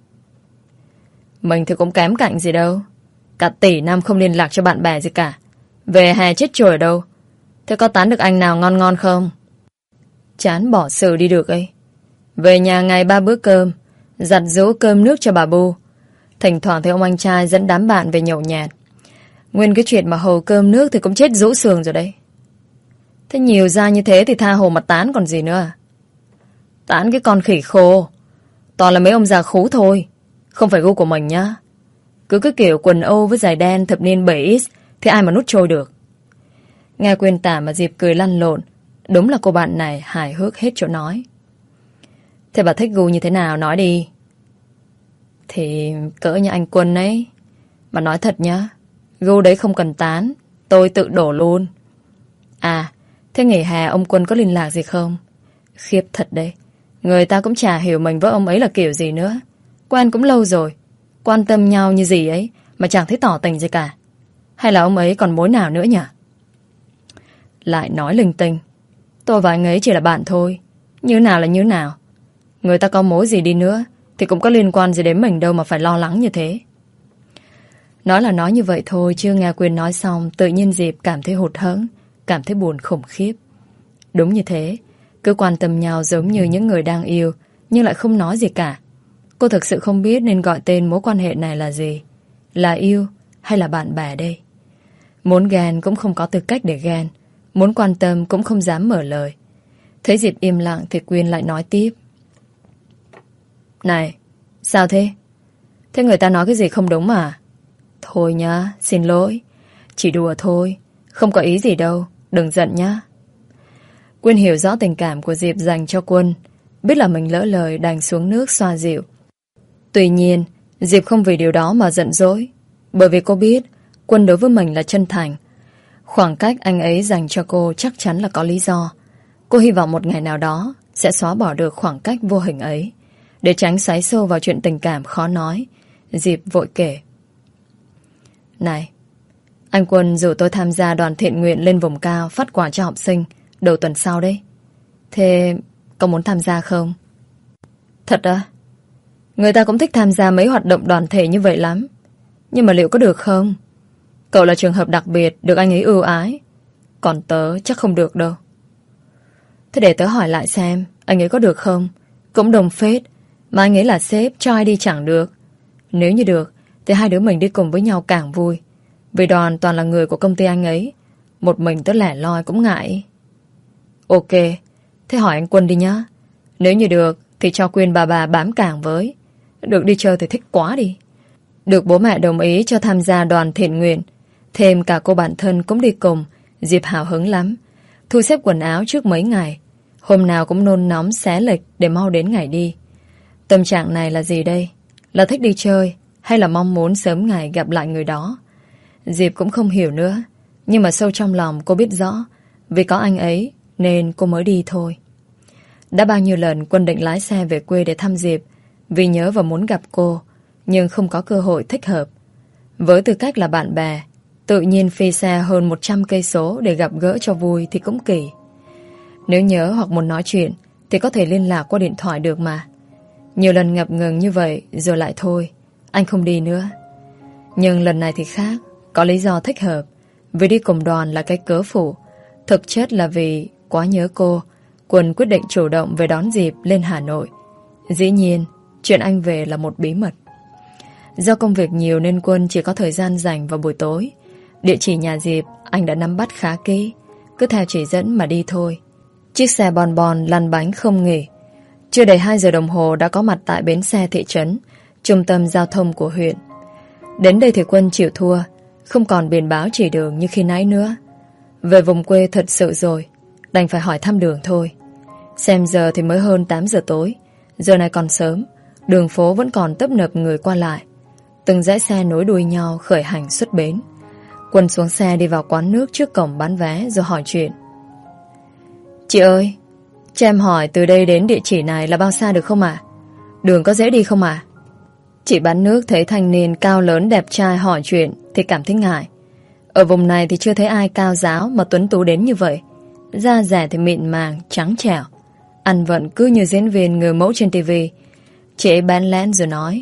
Mình thì cũng kém cạnh gì đâu. Cả tỷ năm không liên lạc cho bạn bè gì cả. Về hè chết chổi ở đâu. Thế có tán được anh nào ngon ngon không? Chán bỏ sự đi được ấy. Về nhà ngày ba bữa cơm, giặt giũ cơm nước cho bà Bu. Thỉnh thoảng thấy ông anh trai dẫn đám bạn về nhậu nhẹt. Nguyên cái chuyện mà hầu cơm nước thì cũng chết rũ sườn rồi đấy. Thế nhiều ra như thế thì tha hồ mà tán còn gì nữa à? Tán cái con khỉ khô. Toàn là mấy ông già khú thôi. Không phải gu của mình nhá. Cứ cái kiểu quần âu với giày đen thập niên bảy x thì ai mà nút trôi được. Nghe Quyên tả mà Diệp cười lăn lộn. Đúng là cô bạn này hài hước hết chỗ nói. Thế bà thích gu như thế nào nói đi. Thì cỡ như anh Quân ấy. Mà nói thật nhá, gu đấy không cần tán, tôi tự đổ luôn. À, thế nghỉ hè ông Quân có liên lạc gì không? Khiếp thật đấy. Người ta cũng chả hiểu mình với ông ấy là kiểu gì nữa. Quen cũng lâu rồi, quan tâm nhau như gì ấy mà chẳng thấy tỏ tình gì cả. Hay là ông ấy còn mối nào nữa nhỉ? Lại nói linh tinh. Tôi và anh ấy chỉ là bạn thôi. Như nào là như nào. Người ta có mối gì đi nữa thì cũng có liên quan gì đến mình đâu mà phải lo lắng như thế. Nói là nói như vậy thôi, chưa nghe Quyên nói xong, tự nhiên Diệp cảm thấy hụt hẫng, cảm thấy buồn khủng khiếp. Đúng như thế, cứ quan tâm nhau giống như những người đang yêu, nhưng lại không nói gì cả. Cô thực sự không biết nên gọi tên mối quan hệ này là gì. Là yêu hay là bạn bè đây? Muốn ghen cũng không có tư cách để ghen, muốn quan tâm cũng không dám mở lời. Thấy Diệp im lặng thì Quyên lại nói tiếp. Này, sao thế? Thế người ta nói cái gì không đúng mà? Thôi nhá, xin lỗi. Chỉ đùa thôi, không có ý gì đâu, đừng giận nhá. Quyên hiểu rõ tình cảm của Diệp dành cho Quân, biết là mình lỡ lời đành xuống nước xoa dịu. Tuy nhiên, Diệp không vì điều đó mà giận dỗi, bởi vì cô biết Quân đối với mình là chân thành. Khoảng cách anh ấy dành cho cô chắc chắn là có lý do. Cô hy vọng một ngày nào đó sẽ xóa bỏ được khoảng cách vô hình ấy. Để tránh xoáy sâu vào chuyện tình cảm khó nói, Diệp vội kể. Này, anh Quân rủ tôi tham gia đoàn thiện nguyện lên vùng cao phát quà cho học sinh đầu tuần sau đấy. Thế có muốn tham gia không? Thật à? Người ta cũng thích tham gia mấy hoạt động đoàn thể như vậy lắm. Nhưng mà liệu có được không? Cậu là trường hợp đặc biệt được anh ấy ưu ái. Còn tớ chắc không được đâu. Thế để tớ hỏi lại xem anh ấy có được không? Cũng đồng phết. Mà anh ấy là sếp, cho ai đi chẳng được. Nếu như được thì hai đứa mình đi cùng với nhau càng vui. Vì đoàn toàn là người của công ty anh ấy. Một mình tớ lẻ loi cũng ngại. Ok, thế hỏi anh Quân đi nhá. Nếu như được thì cho Quyên bà bà bám càng với. Được đi chơi thì thích quá đi. Được bố mẹ đồng ý cho tham gia đoàn thiện nguyện, thêm cả cô bạn thân cũng đi cùng, Diệp hào hứng lắm. Thu xếp quần áo trước mấy ngày, hôm nào cũng nôn nóng xé lịch để mau đến ngày đi. Tâm trạng này là gì đây? Là thích đi chơi hay là mong muốn sớm ngày gặp lại người đó? Diệp cũng không hiểu nữa, nhưng mà sâu trong lòng cô biết rõ, vì có anh ấy nên cô mới đi thôi. Đã bao nhiêu lần Quân định lái xe về quê để thăm Diệp, vì nhớ và muốn gặp cô, nhưng không có cơ hội thích hợp. Với tư cách là bạn bè, tự nhiên phi xe hơn một trăm cây số để gặp gỡ cho vui thì cũng kỳ. Nếu nhớ hoặc muốn nói chuyện thì có thể liên lạc qua điện thoại được mà. Nhiều lần ngập ngừng như vậy rồi lại thôi, anh không đi nữa. Nhưng lần này thì khác, có lý do thích hợp. Vì đi cùng đoàn là cái cớ phụ, thực chất là vì quá nhớ cô. Quân quyết định chủ động về đón Diệp lên Hà Nội. Dĩ nhiên, chuyện anh về là một bí mật. Do công việc nhiều nên Quân chỉ có thời gian dành vào buổi tối. Địa chỉ nhà Diệp anh đã nắm bắt khá kỹ, cứ theo chỉ dẫn mà đi thôi. Chiếc xe bon bon lăn bánh không nghỉ. Chưa đầy hai giờ đồng hồ đã có mặt tại bến xe thị trấn, trung tâm giao thông của huyện. Đến đây thì Quân chịu thua, không còn biển báo chỉ đường như khi nãy nữa. Về vùng quê thật sự rồi, đành phải hỏi thăm đường thôi. Xem giờ thì mới hơn tám giờ tối, giờ này còn sớm, đường phố vẫn còn tấp nập người qua lại. Từng dãy xe nối đuôi nhau khởi hành xuất bến. Quân xuống xe đi vào quán nước trước cổng bán vé rồi hỏi chuyện. Chị ơi, cho em hỏi từ đây đến địa chỉ này là bao xa được không ạ? Đường có dễ đi không ạ? Chị bán nước thấy thanh niên cao lớn đẹp trai hỏi chuyện thì cảm thấy ngại. Ở vùng này thì chưa thấy ai cao ráo mà tuấn tú đến như vậy. Da dẻ thì mịn màng, trắng trẻo, ăn vận cứ như diễn viên người mẫu trên tivi. Chị ấy bán lén rồi nói.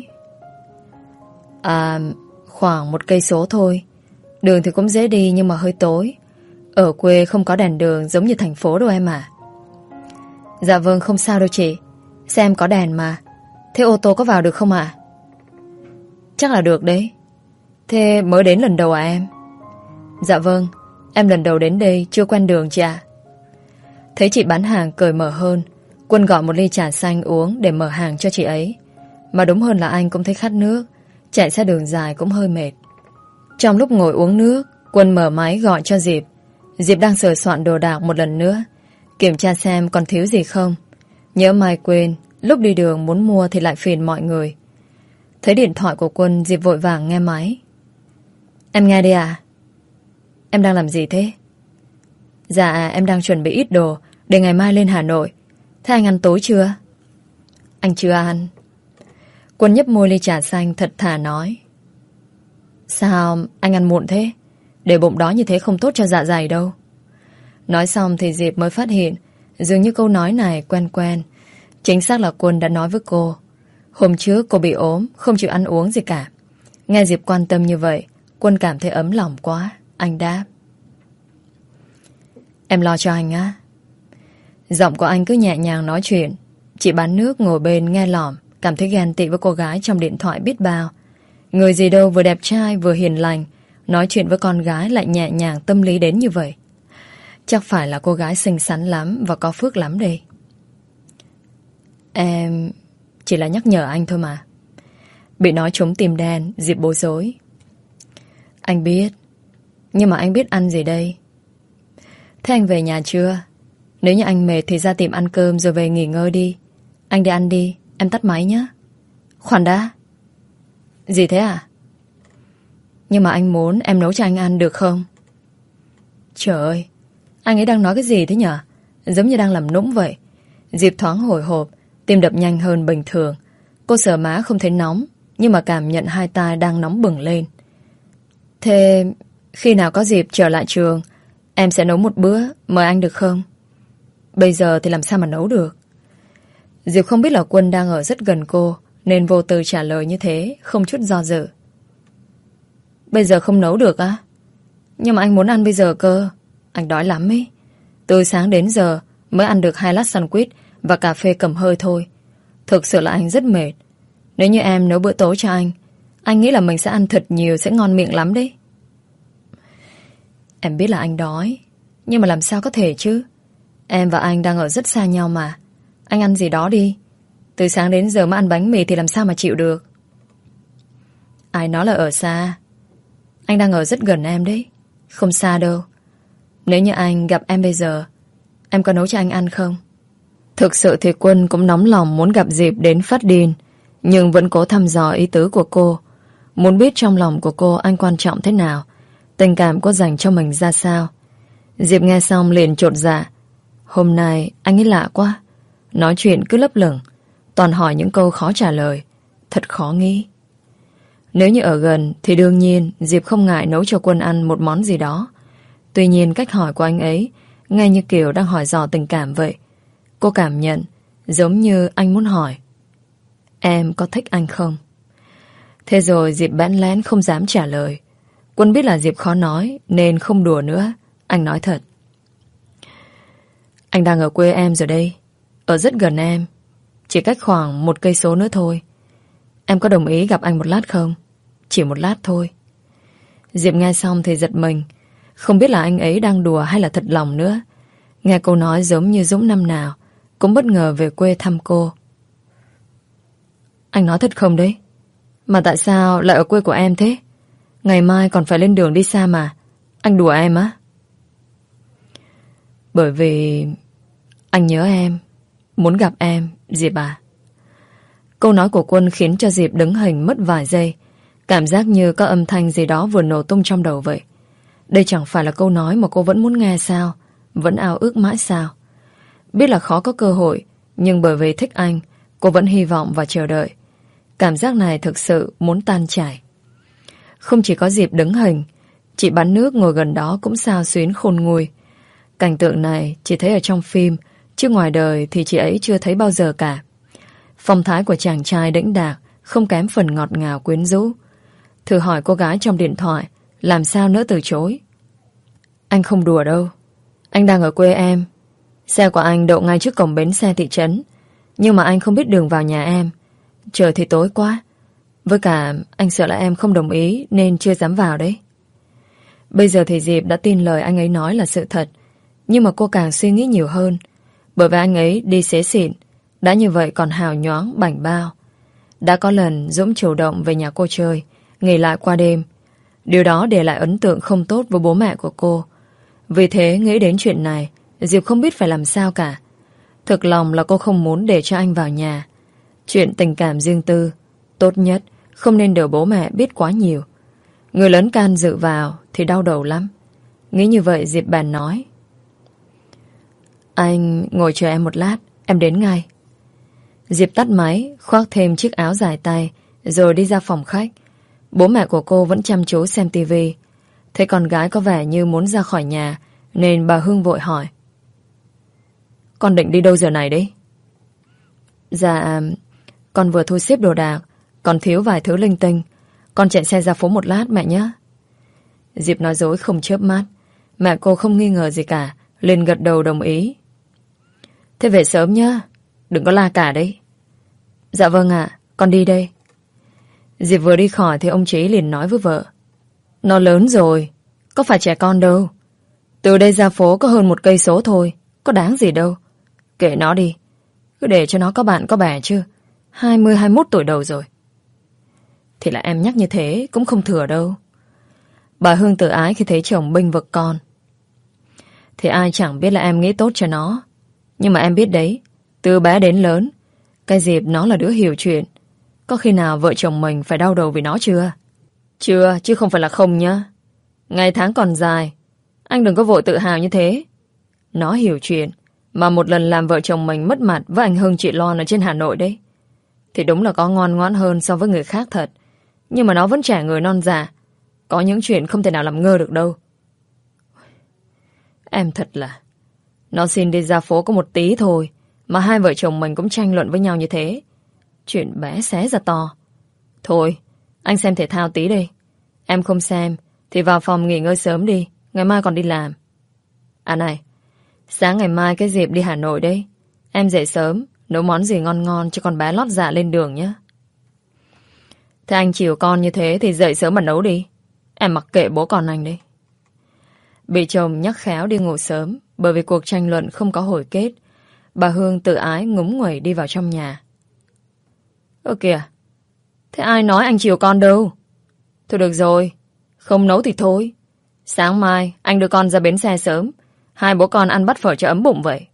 À, khoảng một cây số thôi. Đường thì cũng dễ đi nhưng mà hơi tối. Ở quê không có đèn đường giống như thành phố đâu em à. Dạ vâng, không sao đâu chị. Xe em có đèn mà. Thế ô tô có vào được không ạ? Chắc là được đấy. Thế mới đến lần đầu à em? Dạ vâng, em lần đầu đến đây, chưa quen đường chị ạ. Thấy chị bán hàng cởi mở hơn, Quân gọi một ly trà xanh uống để mở hàng cho chị ấy. Mà đúng hơn là anh cũng thấy khát nước, chạy xe đường dài cũng hơi mệt. Trong lúc ngồi uống nước, Quân mở máy gọi cho Diệp. Diệp đang sửa soạn đồ đạc một lần nữa, kiểm tra xem còn thiếu gì không. Nhớ mai quên, lúc đi đường muốn mua thì lại phiền mọi người. Thấy điện thoại của Quân, Diệp vội vàng nghe máy. Em nghe đi à? Em đang làm gì thế? Dạ em đang chuẩn bị ít đồ để ngày mai lên Hà Nội. Thế anh ăn tối chưa? Anh chưa ăn. Quân nhấp môi ly trà xanh thật thà nói. Sao anh ăn muộn thế? Để bụng đói như thế không tốt cho dạ dày đâu. Nói xong thì Diệp mới phát hiện dường như câu nói này quen quen. Chính xác là Quân đã nói với cô. Hôm trước cô bị ốm, không chịu ăn uống gì cả. Nghe Diệp quan tâm như vậy, Quân cảm thấy ấm lòng quá. Anh đáp. Em lo cho anh á. Giọng của anh cứ nhẹ nhàng nói chuyện. Chị bán nước ngồi bên nghe lỏm, cảm thấy ghen tị với cô gái trong điện thoại biết bao. Người gì đâu vừa đẹp trai vừa hiền lành, nói chuyện với con gái lại nhẹ nhàng tâm lý đến như vậy. Chắc phải là cô gái xinh xắn lắm và có phước lắm đây. Em chỉ là nhắc nhở anh thôi mà. Bị nói trúng tim đen, Diệp bối rối. Anh biết, nhưng mà anh biết ăn gì đây? Thế anh về nhà chưa? Nếu như anh mệt thì ra tiệm ăn cơm rồi về nghỉ ngơi đi. Anh đi ăn đi, em tắt máy nhé. Khoan đã. Gì thế à? Nhưng mà anh muốn em nấu cho anh ăn được không? Trời ơi, anh ấy đang nói cái gì thế nhở? Giống như đang làm nũng vậy. Diệp thoáng hồi hộp, tim đập nhanh hơn bình thường. Cô sờ má không thấy nóng, nhưng mà cảm nhận hai tai đang nóng bừng lên. Thế khi nào có dịp trở lại trường, em sẽ nấu một bữa mời anh được không? Bây giờ thì làm sao mà nấu được? Diệp không biết là Quân đang ở rất gần cô, nên vô tư trả lời như thế, không chút do dự. Bây giờ không nấu được á? Nhưng mà anh muốn ăn bây giờ cơ. Anh đói lắm ấy. Từ sáng đến giờ mới ăn được hai lát sandwich và cà phê cầm hơi thôi. Thực sự là anh rất mệt. Nếu như em nấu bữa tối cho anh, anh nghĩ là mình sẽ ăn thật nhiều, sẽ ngon miệng lắm đấy. Em biết là anh đói, nhưng mà làm sao có thể chứ? Em và anh đang ở rất xa nhau mà. Anh ăn gì đó đi. Từ sáng đến giờ mà ăn bánh mì thì làm sao mà chịu được. Ai nói là ở xa? Anh đang ở rất gần em đấy. Không xa đâu. Nếu như anh gặp em bây giờ, em có nấu cho anh ăn không? Thực sự thì Quân cũng nóng lòng muốn gặp Diệp đến phát điên, nhưng vẫn cố thăm dò ý tứ của cô. Muốn biết trong lòng của cô anh quan trọng thế nào, tình cảm cô dành cho mình ra sao. Diệp nghe xong liền chột dạ. Hôm nay anh ấy lạ quá. Nói chuyện cứ lấp lửng, toàn hỏi những câu khó trả lời. Thật khó nghĩ. Nếu như ở gần thì đương nhiên Diệp không ngại nấu cho Quân ăn một món gì đó. Tuy nhiên cách hỏi của anh ấy nghe như kiểu đang hỏi dò tình cảm vậy. Cô cảm nhận giống như anh muốn hỏi: em có thích anh không? Thế rồi Diệp bẽn lén không dám trả lời. Quân biết là Diệp khó nói nên không đùa nữa. Anh nói thật: anh đang ở quê em rồi đây. Ở rất gần em, chỉ cách khoảng một cây số nữa thôi. Em có đồng ý gặp anh một lát không? Chỉ một lát thôi. Diệp nghe xong thì giật mình, không biết là anh ấy đang đùa hay là thật lòng nữa. Nghe câu nói giống như Dũng năm nào cũng bất ngờ về quê thăm cô. Anh nói thật không đấy? Mà tại sao lại ở quê của em thế? Ngày mai còn phải lên đường đi xa mà. Anh đùa em á? Bởi vì anh nhớ em, muốn gặp em, Diệp à. Câu nói của Quân khiến cho Diệp đứng hình mất vài giây. Cảm giác như có âm thanh gì đó vừa nổ tung trong đầu vậy. Đây chẳng phải là câu nói mà cô vẫn muốn nghe sao? Vẫn ao ước mãi sao? Biết là khó có cơ hội, nhưng bởi vì thích anh, cô vẫn hy vọng và chờ đợi. Cảm giác này thực sự muốn tan chảy. Không chỉ có Diệp đứng hình, chị bán nước ngồi gần đó cũng xao xuyến khôn nguôi. Cảnh tượng này chỉ thấy ở trong phim, chứ ngoài đời thì chị ấy chưa thấy bao giờ cả. Phong thái của chàng trai đĩnh đạc không kém phần ngọt ngào quyến rũ. Thử hỏi cô gái trong điện thoại, làm sao nỡ từ chối. Anh không đùa đâu. Anh đang ở quê em. Xe của anh đậu ngay trước cổng bến xe thị trấn, nhưng mà anh không biết đường vào nhà em. Trời thì tối quá. Với cả anh sợ là em không đồng ý nên chưa dám vào đấy. Bây giờ thì Diệp đã tin lời anh ấy nói là sự thật, nhưng mà cô càng suy nghĩ nhiều hơn. Bởi vì anh ấy đi xế xịn, đã như vậy còn hào nhoáng bảnh bao. Đã có lần Dũng chủ động về nhà cô chơi, nghỉ lại qua đêm. Điều đó để lại ấn tượng không tốt với bố mẹ của cô. Vì thế nghĩ đến chuyện này, Diệp không biết phải làm sao cả. Thực lòng là cô không muốn để cho anh vào nhà. Chuyện tình cảm riêng tư, tốt nhất không nên để bố mẹ biết quá nhiều. Người lớn can dự vào thì đau đầu lắm. Nghĩ như vậy Diệp bèn nói: anh ngồi chờ em một lát, em đến ngay. Diệp tắt máy, khoác thêm chiếc áo dài tay, rồi đi ra phòng khách. Bố mẹ của cô vẫn chăm chú xem tivi. Thấy con gái có vẻ như muốn ra khỏi nhà, nên bà Hương vội hỏi: con định đi đâu giờ này đấy? Dạ, con vừa thu xếp đồ đạc, còn thiếu vài thứ linh tinh. Con chạy xe ra phố một lát mẹ nhé. Diệp nói dối không chớp mắt. Mẹ cô không nghi ngờ gì cả, liền gật đầu đồng ý. Thế về sớm nhá, đừng có la cả đấy. Dạ vâng ạ, con đi đây. Diệp vừa đi khỏi thì ông Trí liền nói với vợ: nó lớn rồi, có phải trẻ con đâu. Từ đây ra phố có hơn một cây số thôi, có đáng gì đâu. Kệ nó đi, cứ để cho nó có bạn có bè chứ. Hai mươi, hai mươi mốt tuổi đầu rồi. Thì là em nhắc như thế cũng không thừa đâu. Bà Hương tự ái khi thấy chồng bênh vực con. Thì ai chẳng biết là em nghĩ tốt cho nó. Nhưng mà em biết đấy, từ bé đến lớn, cái Diệp nó là đứa hiểu chuyện. Có khi nào vợ chồng mình phải đau đầu vì nó chưa? Chưa, chứ không phải là không nhá. Ngày tháng còn dài, anh đừng có vội tự hào như thế. Nó hiểu chuyện, mà một lần làm vợ chồng mình mất mặt với anh Hưng chị Loan ở trên Hà Nội đấy. Thì đúng là có ngoan ngoãn hơn so với người khác thật. Nhưng mà nó vẫn trẻ người non già. Có những chuyện không thể nào làm ngơ được đâu. Em thật là... Nó xin đi ra phố có một tí thôi, mà hai vợ chồng mình cũng tranh luận với nhau như thế. Chuyện bé xé ra to. Thôi, anh xem thể thao tí đây. Em không xem thì vào phòng nghỉ ngơi sớm đi, ngày mai còn đi làm. À này, sáng ngày mai cái dịp đi Hà Nội đấy. Em dậy sớm, nấu món gì ngon ngon cho con bé lót dạ lên đường nhé. Thế anh chiều con như thế thì dậy sớm mà nấu đi. Em mặc kệ bố con anh đấy. Bị chồng nhắc khéo đi ngủ sớm, bởi vì cuộc tranh luận không có hồi kết. Bà Hương tự ái ngúng nguẩy đi vào trong nhà. Ơ kìa, thế ai nói anh chiều con đâu? Thôi được rồi, không nấu thì thôi. Sáng mai anh đưa con ra bến xe sớm. Hai bố con ăn bát phở cho ấm bụng vậy.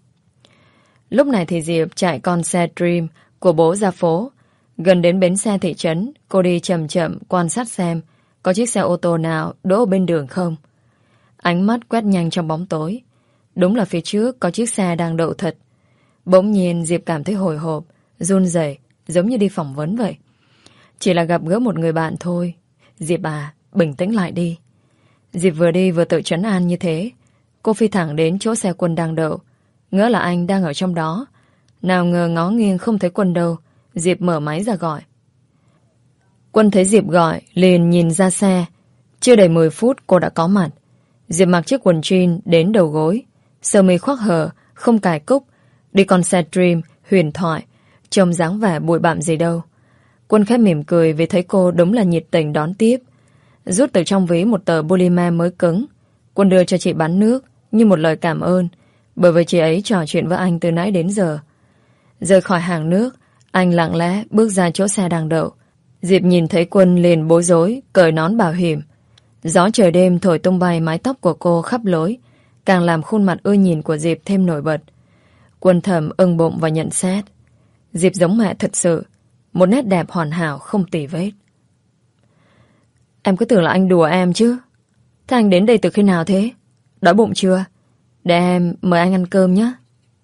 Lúc này thì Diệp chạy con xe Dream của bố ra phố. Gần đến bến xe thị trấn, cô đi chậm chậm quan sát xem có chiếc xe ô tô nào đỗ ở bên đường không. Ánh mắt quét nhanh trong bóng tối. Đúng là phía trước có chiếc xe đang đậu thật. Bỗng nhiên Diệp cảm thấy hồi hộp, run rẩy, giống như đi phỏng vấn vậy. Chỉ là gặp gỡ một người bạn thôi. Diệp à, bình tĩnh lại đi. Diệp vừa đi vừa tự trấn an như thế. Cô phi thẳng đến chỗ xe Quân đang đậu, ngỡ là anh đang ở trong đó. Nào ngờ ngó nghiêng không thấy Quân đâu. Diệp mở máy ra gọi. Quân thấy Diệp gọi, liền nhìn ra xe. Chưa đầy mười phút cô đã có mặt. Diệp mặc chiếc quần jean đến đầu gối, sơ mi khoác hở, không cài cúc, đi con xe Dream huyền thoại, trông dáng vẻ bụi bặm gì đâu. Quân khẽ mỉm cười vì thấy cô đúng là nhiệt tình đón tiếp. Rút từ trong ví một tờ polymer mới cứng. Quân đưa cho chị bán nước như một lời cảm ơn, bởi vì chị ấy trò chuyện với anh từ nãy đến giờ. Rời khỏi hàng nước, anh lặng lẽ bước ra chỗ xe đang đậu. Diệp nhìn thấy Quân liền bối rối, cởi nón bảo hiểm. Gió trời đêm thổi tung bay mái tóc của cô khắp lối, càng làm khuôn mặt ưa nhìn của Diệp thêm nổi bật. Quân thầm ưng bụng và nhận xét. Diệp giống mẹ thật sự, một nét đẹp hoàn hảo không tì vết. Em cứ tưởng là anh đùa em chứ. Thế anh đến đây từ khi nào thế? Đói bụng chưa? Để em mời anh ăn cơm nhé.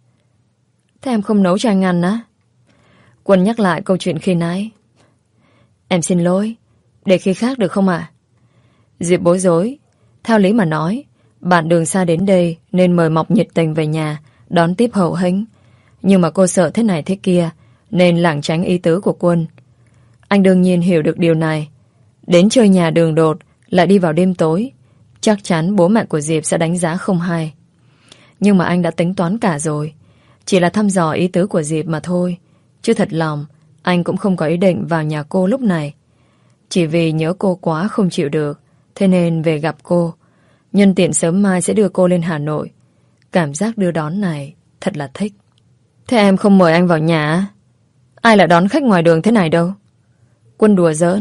Thế em không nấu cho anh ăn á? Quân nhắc lại câu chuyện khi nãy. Em xin lỗi, để khi khác được không ạ? À? Diệp bối rối. Theo lý mà nói, bạn đường xa đến đây nên mời mọc nhiệt tình về nhà, đón tiếp hậu hĩnh. Nhưng mà cô sợ thế này thế kia, nên lảng tránh ý tứ của Quân. Anh đương nhiên hiểu được điều này. Đến chơi nhà đường đột, lại đi vào đêm tối, chắc chắn bố mẹ của Diệp sẽ đánh giá không hay. Nhưng mà anh đã tính toán cả rồi. Chỉ là thăm dò ý tứ của Diệp mà thôi. Chứ thật lòng, anh cũng không có ý định vào nhà cô lúc này. Chỉ vì nhớ cô quá không chịu được, thế nên về gặp cô. Nhân tiện sớm mai sẽ đưa cô lên Hà Nội. Cảm giác đưa đón này thật là thích. Thế em không mời anh vào nhà? Ai lại đón khách ngoài đường thế này đâu? Quân đùa giỡn.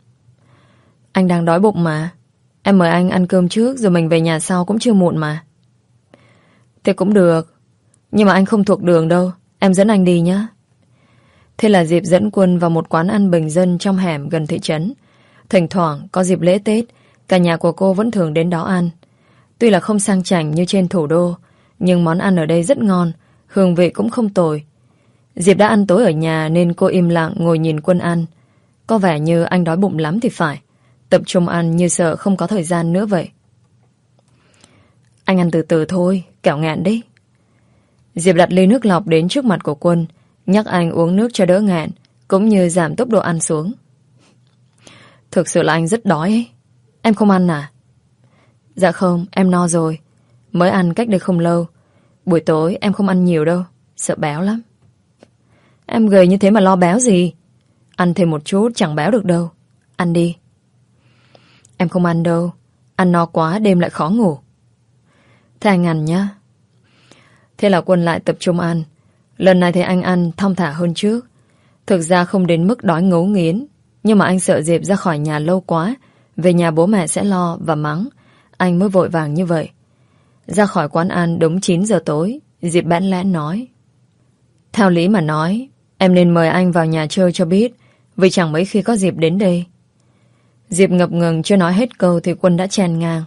Anh đang đói bụng mà. Em mời anh ăn cơm trước rồi mình về nhà sau cũng chưa muộn mà. Thế cũng được. Nhưng mà anh không thuộc đường đâu. Em dẫn anh đi nhé. Thế là Diệp dẫn Quân vào một quán ăn bình dân trong hẻm gần thị trấn. Thỉnh thoảng có dịp lễ Tết, cả nhà của cô vẫn thường đến đó ăn. Tuy là không sang chảnh như trên thủ đô, nhưng món ăn ở đây rất ngon, hương vị cũng không tồi. Diệp đã ăn tối ở nhà nên cô im lặng ngồi nhìn Quân ăn. Có vẻ như anh đói bụng lắm thì phải. Tập trung ăn như sợ không có thời gian nữa vậy. Anh ăn từ từ thôi, kẻo ngạn đấy. Diệp đặt ly nước lọc đến trước mặt của Quân, nhắc anh uống nước cho đỡ ngạn, cũng như giảm tốc độ ăn xuống. Thực sự là anh rất đói ấy. Em không ăn à? Dạ không, em no rồi. Mới ăn cách đây không lâu. Buổi tối em không ăn nhiều đâu, sợ béo lắm. Em gầy như thế mà lo béo gì? Ăn thêm một chút chẳng béo được đâu. Ăn đi. Em không ăn đâu. Ăn no quá đêm lại khó ngủ. Thế anh ăn nhá. Thế là Quân lại tập trung ăn. Lần này thì anh ăn thong thả hơn trước. Thực ra không đến mức đói ngấu nghiến, nhưng mà anh sợ Diệp ra khỏi nhà lâu quá, về nhà bố mẹ sẽ lo và mắng. Anh mới vội vàng như vậy. Ra khỏi quán ăn đúng chín giờ tối, Diệp bẽn lẽn nói. Theo lý mà nói, em nên mời anh vào nhà chơi cho biết, vì chẳng mấy khi có Diệp đến đây. Diệp ngập ngừng chưa nói hết câu thì Quân đã chen ngang.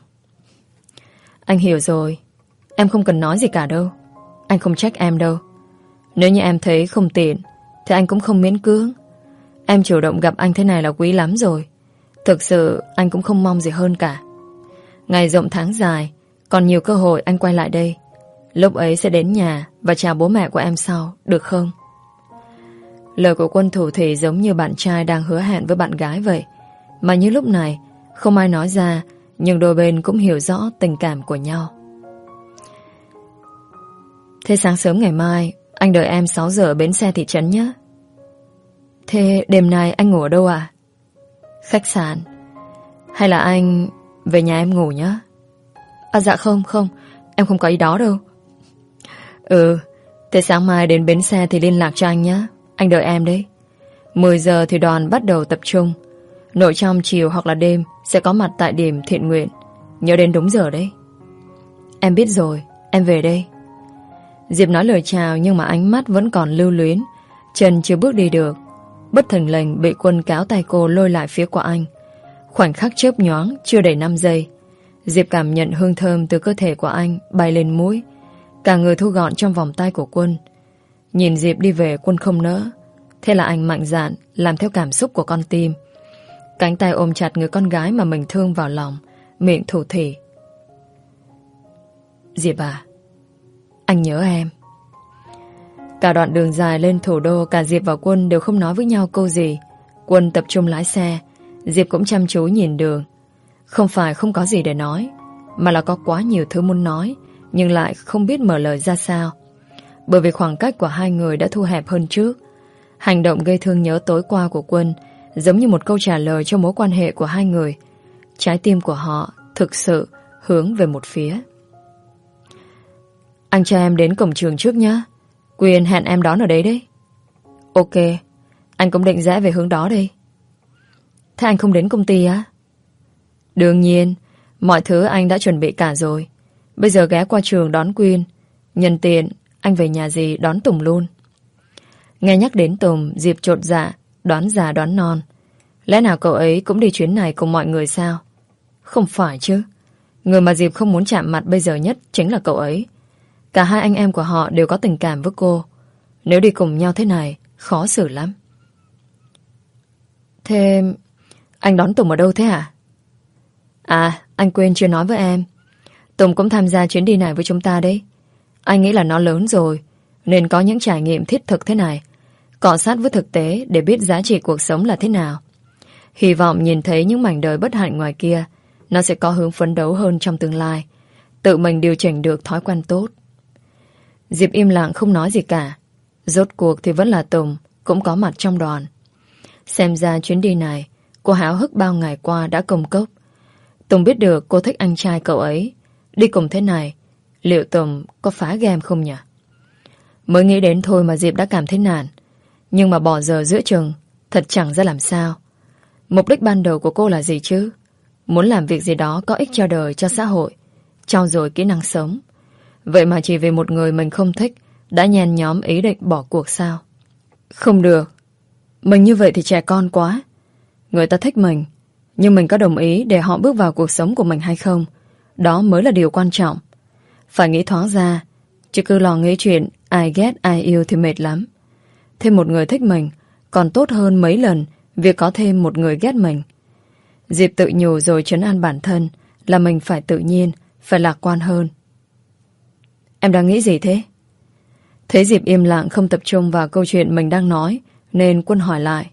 Anh hiểu rồi. Em không cần nói gì cả đâu. Anh không trách em đâu. Nếu như em thấy không tiện thì anh cũng không miễn cưỡng. Em chủ động gặp anh thế này là quý lắm rồi. Thực sự anh cũng không mong gì hơn cả. Ngày rộng tháng dài, còn nhiều cơ hội anh quay lại đây. Lúc ấy sẽ đến nhà và chào bố mẹ của em sau, được không? Lời của Quân thủ thỉ giống như bạn trai đang hứa hẹn với bạn gái vậy. Mà như lúc này không ai nói ra, nhưng đôi bên cũng hiểu rõ tình cảm của nhau. Thế sáng sớm ngày mai anh đợi em sáu giờ ở bến xe thị trấn nhé. Thế đêm nay anh ngủ ở đâu à? Khách sạn. Hay là anh về nhà em ngủ nhé? À dạ không, không, em không có ý đó đâu. Ừ, thế sáng mai đến bến xe thì liên lạc cho anh nhé. Anh đợi em đấy. Mười giờ thì đoàn bắt đầu tập trung. Nội trong chiều hoặc là đêm sẽ có mặt tại điểm thiện nguyện. Nhớ đến đúng giờ đấy. Em biết rồi, em về đây. Diệp nói lời chào nhưng mà ánh mắt vẫn còn lưu luyến. Chân chưa bước đi được, bất thình lình bị Quân kéo tay cô lôi lại phía của anh. Khoảnh khắc chớp nhoáng chưa đầy năm giây, Diệp cảm nhận hương thơm từ cơ thể của anh bay lên mũi. Cả người thu gọn trong vòng tay của Quân. Nhìn Diệp đi về, Quân không nỡ. Thế là anh mạnh dạn làm theo cảm xúc của con tim. Cánh tay ôm chặt người con gái mà mình thương vào lòng, miệng thủ thỉ. Diệp à, anh nhớ em. Cả đoạn đường dài lên thủ đô, cả Diệp và Quân đều không nói với nhau câu gì. Quân tập trung lái xe, Diệp cũng chăm chú nhìn đường. Không phải không có gì để nói, mà là có quá nhiều thứ muốn nói, nhưng lại không biết mở lời ra sao. Bởi vì khoảng cách của hai người đã thu hẹp hơn trước. Hành động gây thương nhớ tối qua của Quân giống như một câu trả lời cho mối quan hệ của hai người. Trái tim của họ thực sự hướng về một phía. Anh cho em đến cổng trường trước nhé. Quyên hẹn em đón ở đấy đấy. Ok, anh cũng định rẽ về hướng đó đây. Thế anh không đến công ty á? Đương nhiên, mọi thứ anh đã chuẩn bị cả rồi. Bây giờ ghé qua trường đón Quyên. Nhân tiện anh về nhà dì đón Tùng luôn. Nghe nhắc đến Tùng, Diệp chột dạ, đoán già đoán non. Lẽ nào cậu ấy cũng đi chuyến này cùng mọi người sao? Không phải chứ. Người mà Diệp không muốn chạm mặt bây giờ nhất chính là cậu ấy. Cả hai anh em của họ đều có tình cảm với cô. Nếu đi cùng nhau thế này, khó xử lắm. Thế anh đón Tùng ở đâu thế hả? À, anh quên chưa nói với em. Tùng cũng tham gia chuyến đi này với chúng ta đấy. Anh nghĩ là nó lớn rồi, nên có những trải nghiệm thiết thực thế này, cọ sát với thực tế để biết giá trị cuộc sống là thế nào. Hy vọng nhìn thấy những mảnh đời bất hạnh ngoài kia, nó sẽ có hướng phấn đấu hơn trong tương lai, tự mình điều chỉnh được thói quen tốt. Diệp im lặng không nói gì cả. Rốt cuộc thì vẫn là Tùng cũng có mặt trong đoàn. Xem ra chuyến đi này cô háo hức bao ngày qua đã công cốc. Tùng biết được cô thích anh trai cậu ấy. Đi cùng thế này, liệu Tùng có phá game không nhỉ? Mới nghĩ đến thôi mà Diệp đã cảm thấy nản. Nhưng mà bỏ giờ giữa chừng thật chẳng ra làm sao. Mục đích ban đầu của cô là gì chứ? Muốn làm việc gì đó có ích cho đời, cho xã hội, trau dồi kỹ năng sống. Vậy mà chỉ vì một người mình không thích đã nhen nhóm ý định bỏ cuộc sao? Không được. Mình như vậy thì trẻ con quá. Người ta thích mình, nhưng mình có đồng ý để họ bước vào cuộc sống của mình hay không? Đó mới là điều quan trọng. Phải nghĩ thoáng ra, chứ cứ lo nghĩ chuyện ai ghét ai yêu thì mệt lắm. Thêm một người thích mình còn tốt hơn mấy lần việc có thêm một người ghét mình. Diệp tự nhủ rồi trấn an bản thân là mình phải tự nhiên, phải lạc quan hơn. Em đang nghĩ gì thế? Thấy Diệp im lặng không tập trung vào câu chuyện mình đang nói, nên Quân hỏi lại.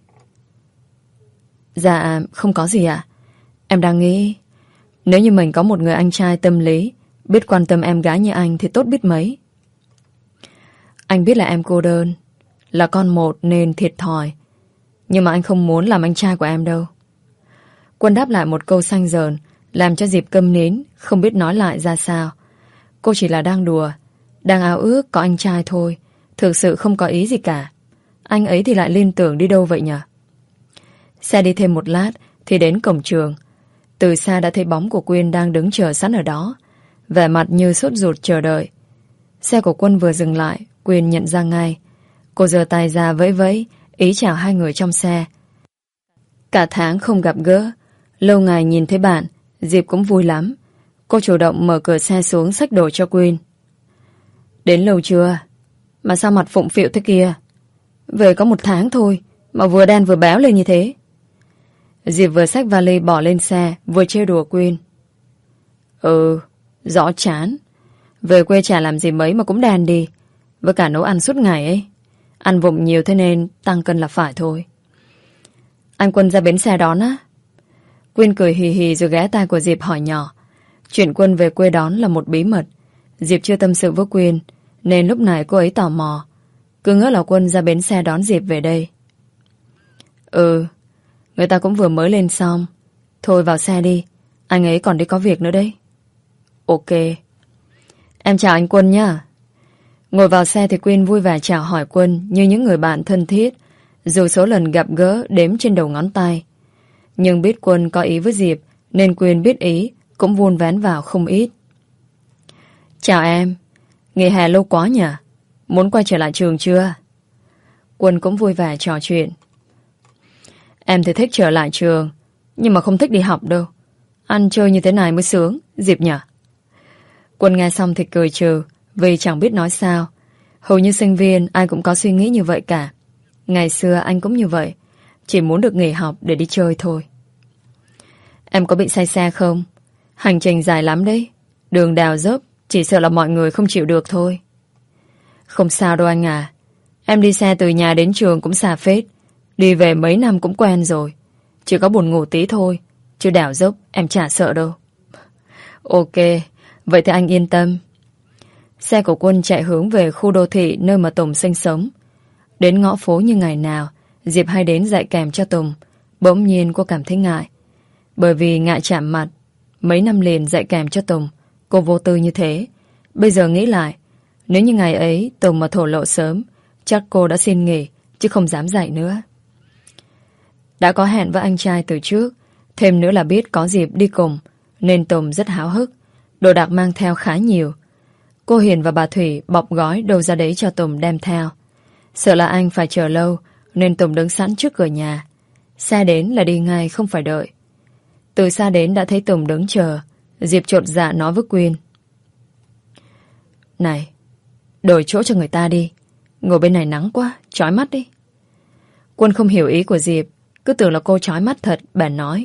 Dạ, không có gì ạ. Em đang nghĩ, nếu như mình có một người anh trai tâm lý, biết quan tâm em gái như anh thì tốt biết mấy. Anh biết là em cô đơn, là con một nên thiệt thòi, nhưng mà anh không muốn làm anh trai của em đâu. Quân đáp lại một câu xanh dờn, làm cho Diệp câm nín, không biết nói lại ra sao. Cô chỉ là đang đùa, đang ao ước có anh trai thôi, thực sự không có ý gì cả. Anh ấy thì lại liên tưởng đi đâu vậy nhỉ? Xe đi thêm một lát thì đến cổng trường. Từ xa đã thấy bóng của Quyên đang đứng chờ sẵn ở đó, vẻ mặt như sốt ruột chờ đợi. Xe của Quân vừa dừng lại, Quyên nhận ra ngay. Cô giơ tay ra vẫy vẫy, ý chào hai người trong xe. Cả tháng không gặp gỡ, lâu ngày nhìn thấy bạn, Diệp cũng vui lắm. Cô chủ động mở cửa xe xuống xách đồ cho Quyên. Đến lâu chưa? Mà sao mặt phụng phịu thế kia? Về có một tháng thôi mà vừa đen vừa béo lên như thế. Diệp vừa xách vali bỏ lên xe, vừa trêu đùa Quyên. Ừ, rõ chán. Về quê chả làm gì mấy mà cũng đen đi. Với cả nấu ăn suốt ngày ấy. Ăn vụng nhiều thế nên tăng cân là phải thôi. Anh Quân ra bến xe đón á? Quyên cười hì hì rồi ghé tai của Diệp hỏi nhỏ. Chuyện Quân về quê đón là một bí mật. Diệp chưa tâm sự với Quyên, nên lúc này cô ấy tò mò. Cứ ngỡ là Quân ra bến xe đón Diệp về đây. Ừ, người ta cũng vừa mới lên xong. Thôi vào xe đi, anh ấy còn đi có việc nữa đấy. Ok. Em chào anh Quân nhá. Ngồi vào xe thì Quyên vui vẻ chào hỏi Quân như những người bạn thân thiết, dù số lần gặp gỡ đếm trên đầu ngón tay. Nhưng biết Quân có ý với Diệp, nên Quyên biết ý, cũng vun vén vào không ít. Chào em, nghỉ hè lâu quá nhỉ? Muốn quay trở lại trường chưa? Quân cũng vui vẻ trò chuyện. Em thì thích trở lại trường, nhưng mà không thích đi học đâu. Ăn chơi như thế này mới sướng, Diệp nhỉ? Quân nghe xong thì cười trừ, vì chẳng biết nói sao. Hầu như sinh viên ai cũng có suy nghĩ như vậy cả. Ngày xưa anh cũng như vậy, chỉ muốn được nghỉ học để đi chơi thôi. Em có bị say xe không? Hành trình dài lắm đấy. Đường đào dốc, chỉ sợ là mọi người không chịu được thôi. Không sao đâu anh à. Em đi xe từ nhà đến trường cũng xa phết. Đi về mấy năm cũng quen rồi. Chỉ có buồn ngủ tí thôi, chứ đào dốc em chả sợ đâu. Ok, vậy thì anh yên tâm. Xe của Quân chạy hướng về khu đô thị nơi mà Tùng sinh sống. Đến ngõ phố như ngày nào, Diệp hay đến dạy kèm cho Tùng. Bỗng nhiên cô cảm thấy ngại. Bởi vì ngại chạm mặt. Mấy năm liền dạy kèm cho Tùng, cô vô tư như thế. Bây giờ nghĩ lại, nếu như ngày ấy Tùng mà thổ lộ sớm, chắc cô đã xin nghỉ, chứ không dám dạy nữa. Đã có hẹn với anh trai từ trước, thêm nữa là biết có Diệp đi cùng, nên Tùng rất háo hức. Đồ đạc mang theo khá nhiều. Cô Hiền và bà Thủy bọc gói đâu ra đấy cho Tùng đem theo. Sợ là anh phải chờ lâu, nên Tùng đứng sẵn trước cửa nhà. Xe đến là đi ngay, không phải đợi. Từ xa đến đã thấy Tùng đứng chờ. Diệp chột dạ nói với Quyên. Này, đổi chỗ cho người ta đi. Ngồi bên này nắng quá, chói mắt đi. Quân không hiểu ý của Diệp, cứ tưởng là cô chói mắt thật, bèn nói.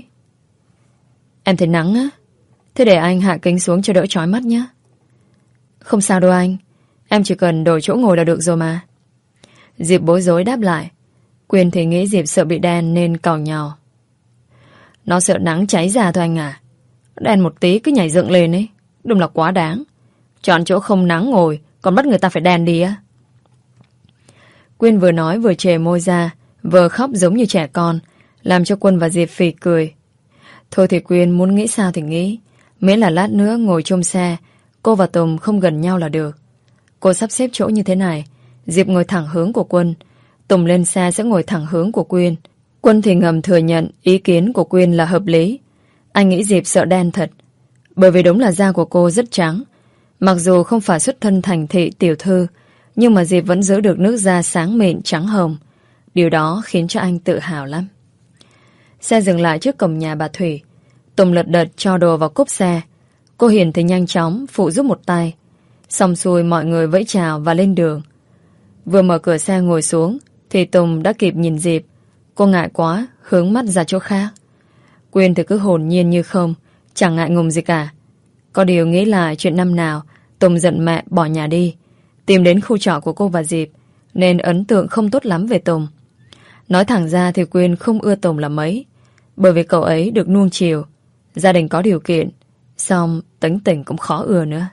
Em thấy nắng á? Thế để anh hạ kính xuống cho đỡ chói mắt nhé. Không sao đâu anh, em chỉ cần đổi chỗ ngồi là được rồi mà. Diệp bối rối đáp lại. Quyên thì nghĩ Diệp sợ bị đen nên càu nhàu. Nó sợ nắng cháy da thôi anh à. Đen một tí cứ nhảy dựng lên ấy, đúng là quá đáng. Chọn chỗ không nắng ngồi, còn bắt người ta phải đen đi á. Quyên vừa nói vừa chề môi ra, vừa khóc giống như trẻ con, làm cho Quân và Diệp phì cười. Thôi thì Quyên muốn nghĩ sao thì nghĩ, miễn là lát nữa ngồi trong xe, cô và Tùng không gần nhau là được. Cô sắp xếp chỗ như thế này, Diệp ngồi thẳng hướng của Quân, Tùng lên xe sẽ ngồi thẳng hướng của Quyên. Quân thì ngầm thừa nhận ý kiến của Quyên là hợp lý. Anh nghĩ Diệp sợ đen thật, bởi vì đúng là da của cô rất trắng. Mặc dù không phải xuất thân thành thị tiểu thư, nhưng mà Diệp vẫn giữ được nước da sáng mịn trắng hồng. Điều đó khiến cho anh tự hào lắm. Xe dừng lại trước cổng nhà bà Thủy. Tùng lật đật cho đồ vào cốp xe. Cô Hiền thì nhanh chóng phụ giúp một tay. Xong xuôi mọi người vẫy chào và lên đường. Vừa mở cửa xe ngồi xuống thì Tùng đã kịp nhìn Diệp. Cô ngại quá, hướng mắt ra chỗ khác. Quyên thì cứ hồn nhiên như không, chẳng ngại ngùng gì cả. Có điều nghĩ lại chuyện năm nào Tùng giận mẹ bỏ nhà đi, tìm đến khu trọ của cô và Diệp, nên ấn tượng không tốt lắm về Tùng. Nói thẳng ra thì Quyên không ưa Tùng là mấy, bởi vì cậu ấy được nuông chiều, gia đình có điều kiện, xong tính tình cũng khó ưa nữa.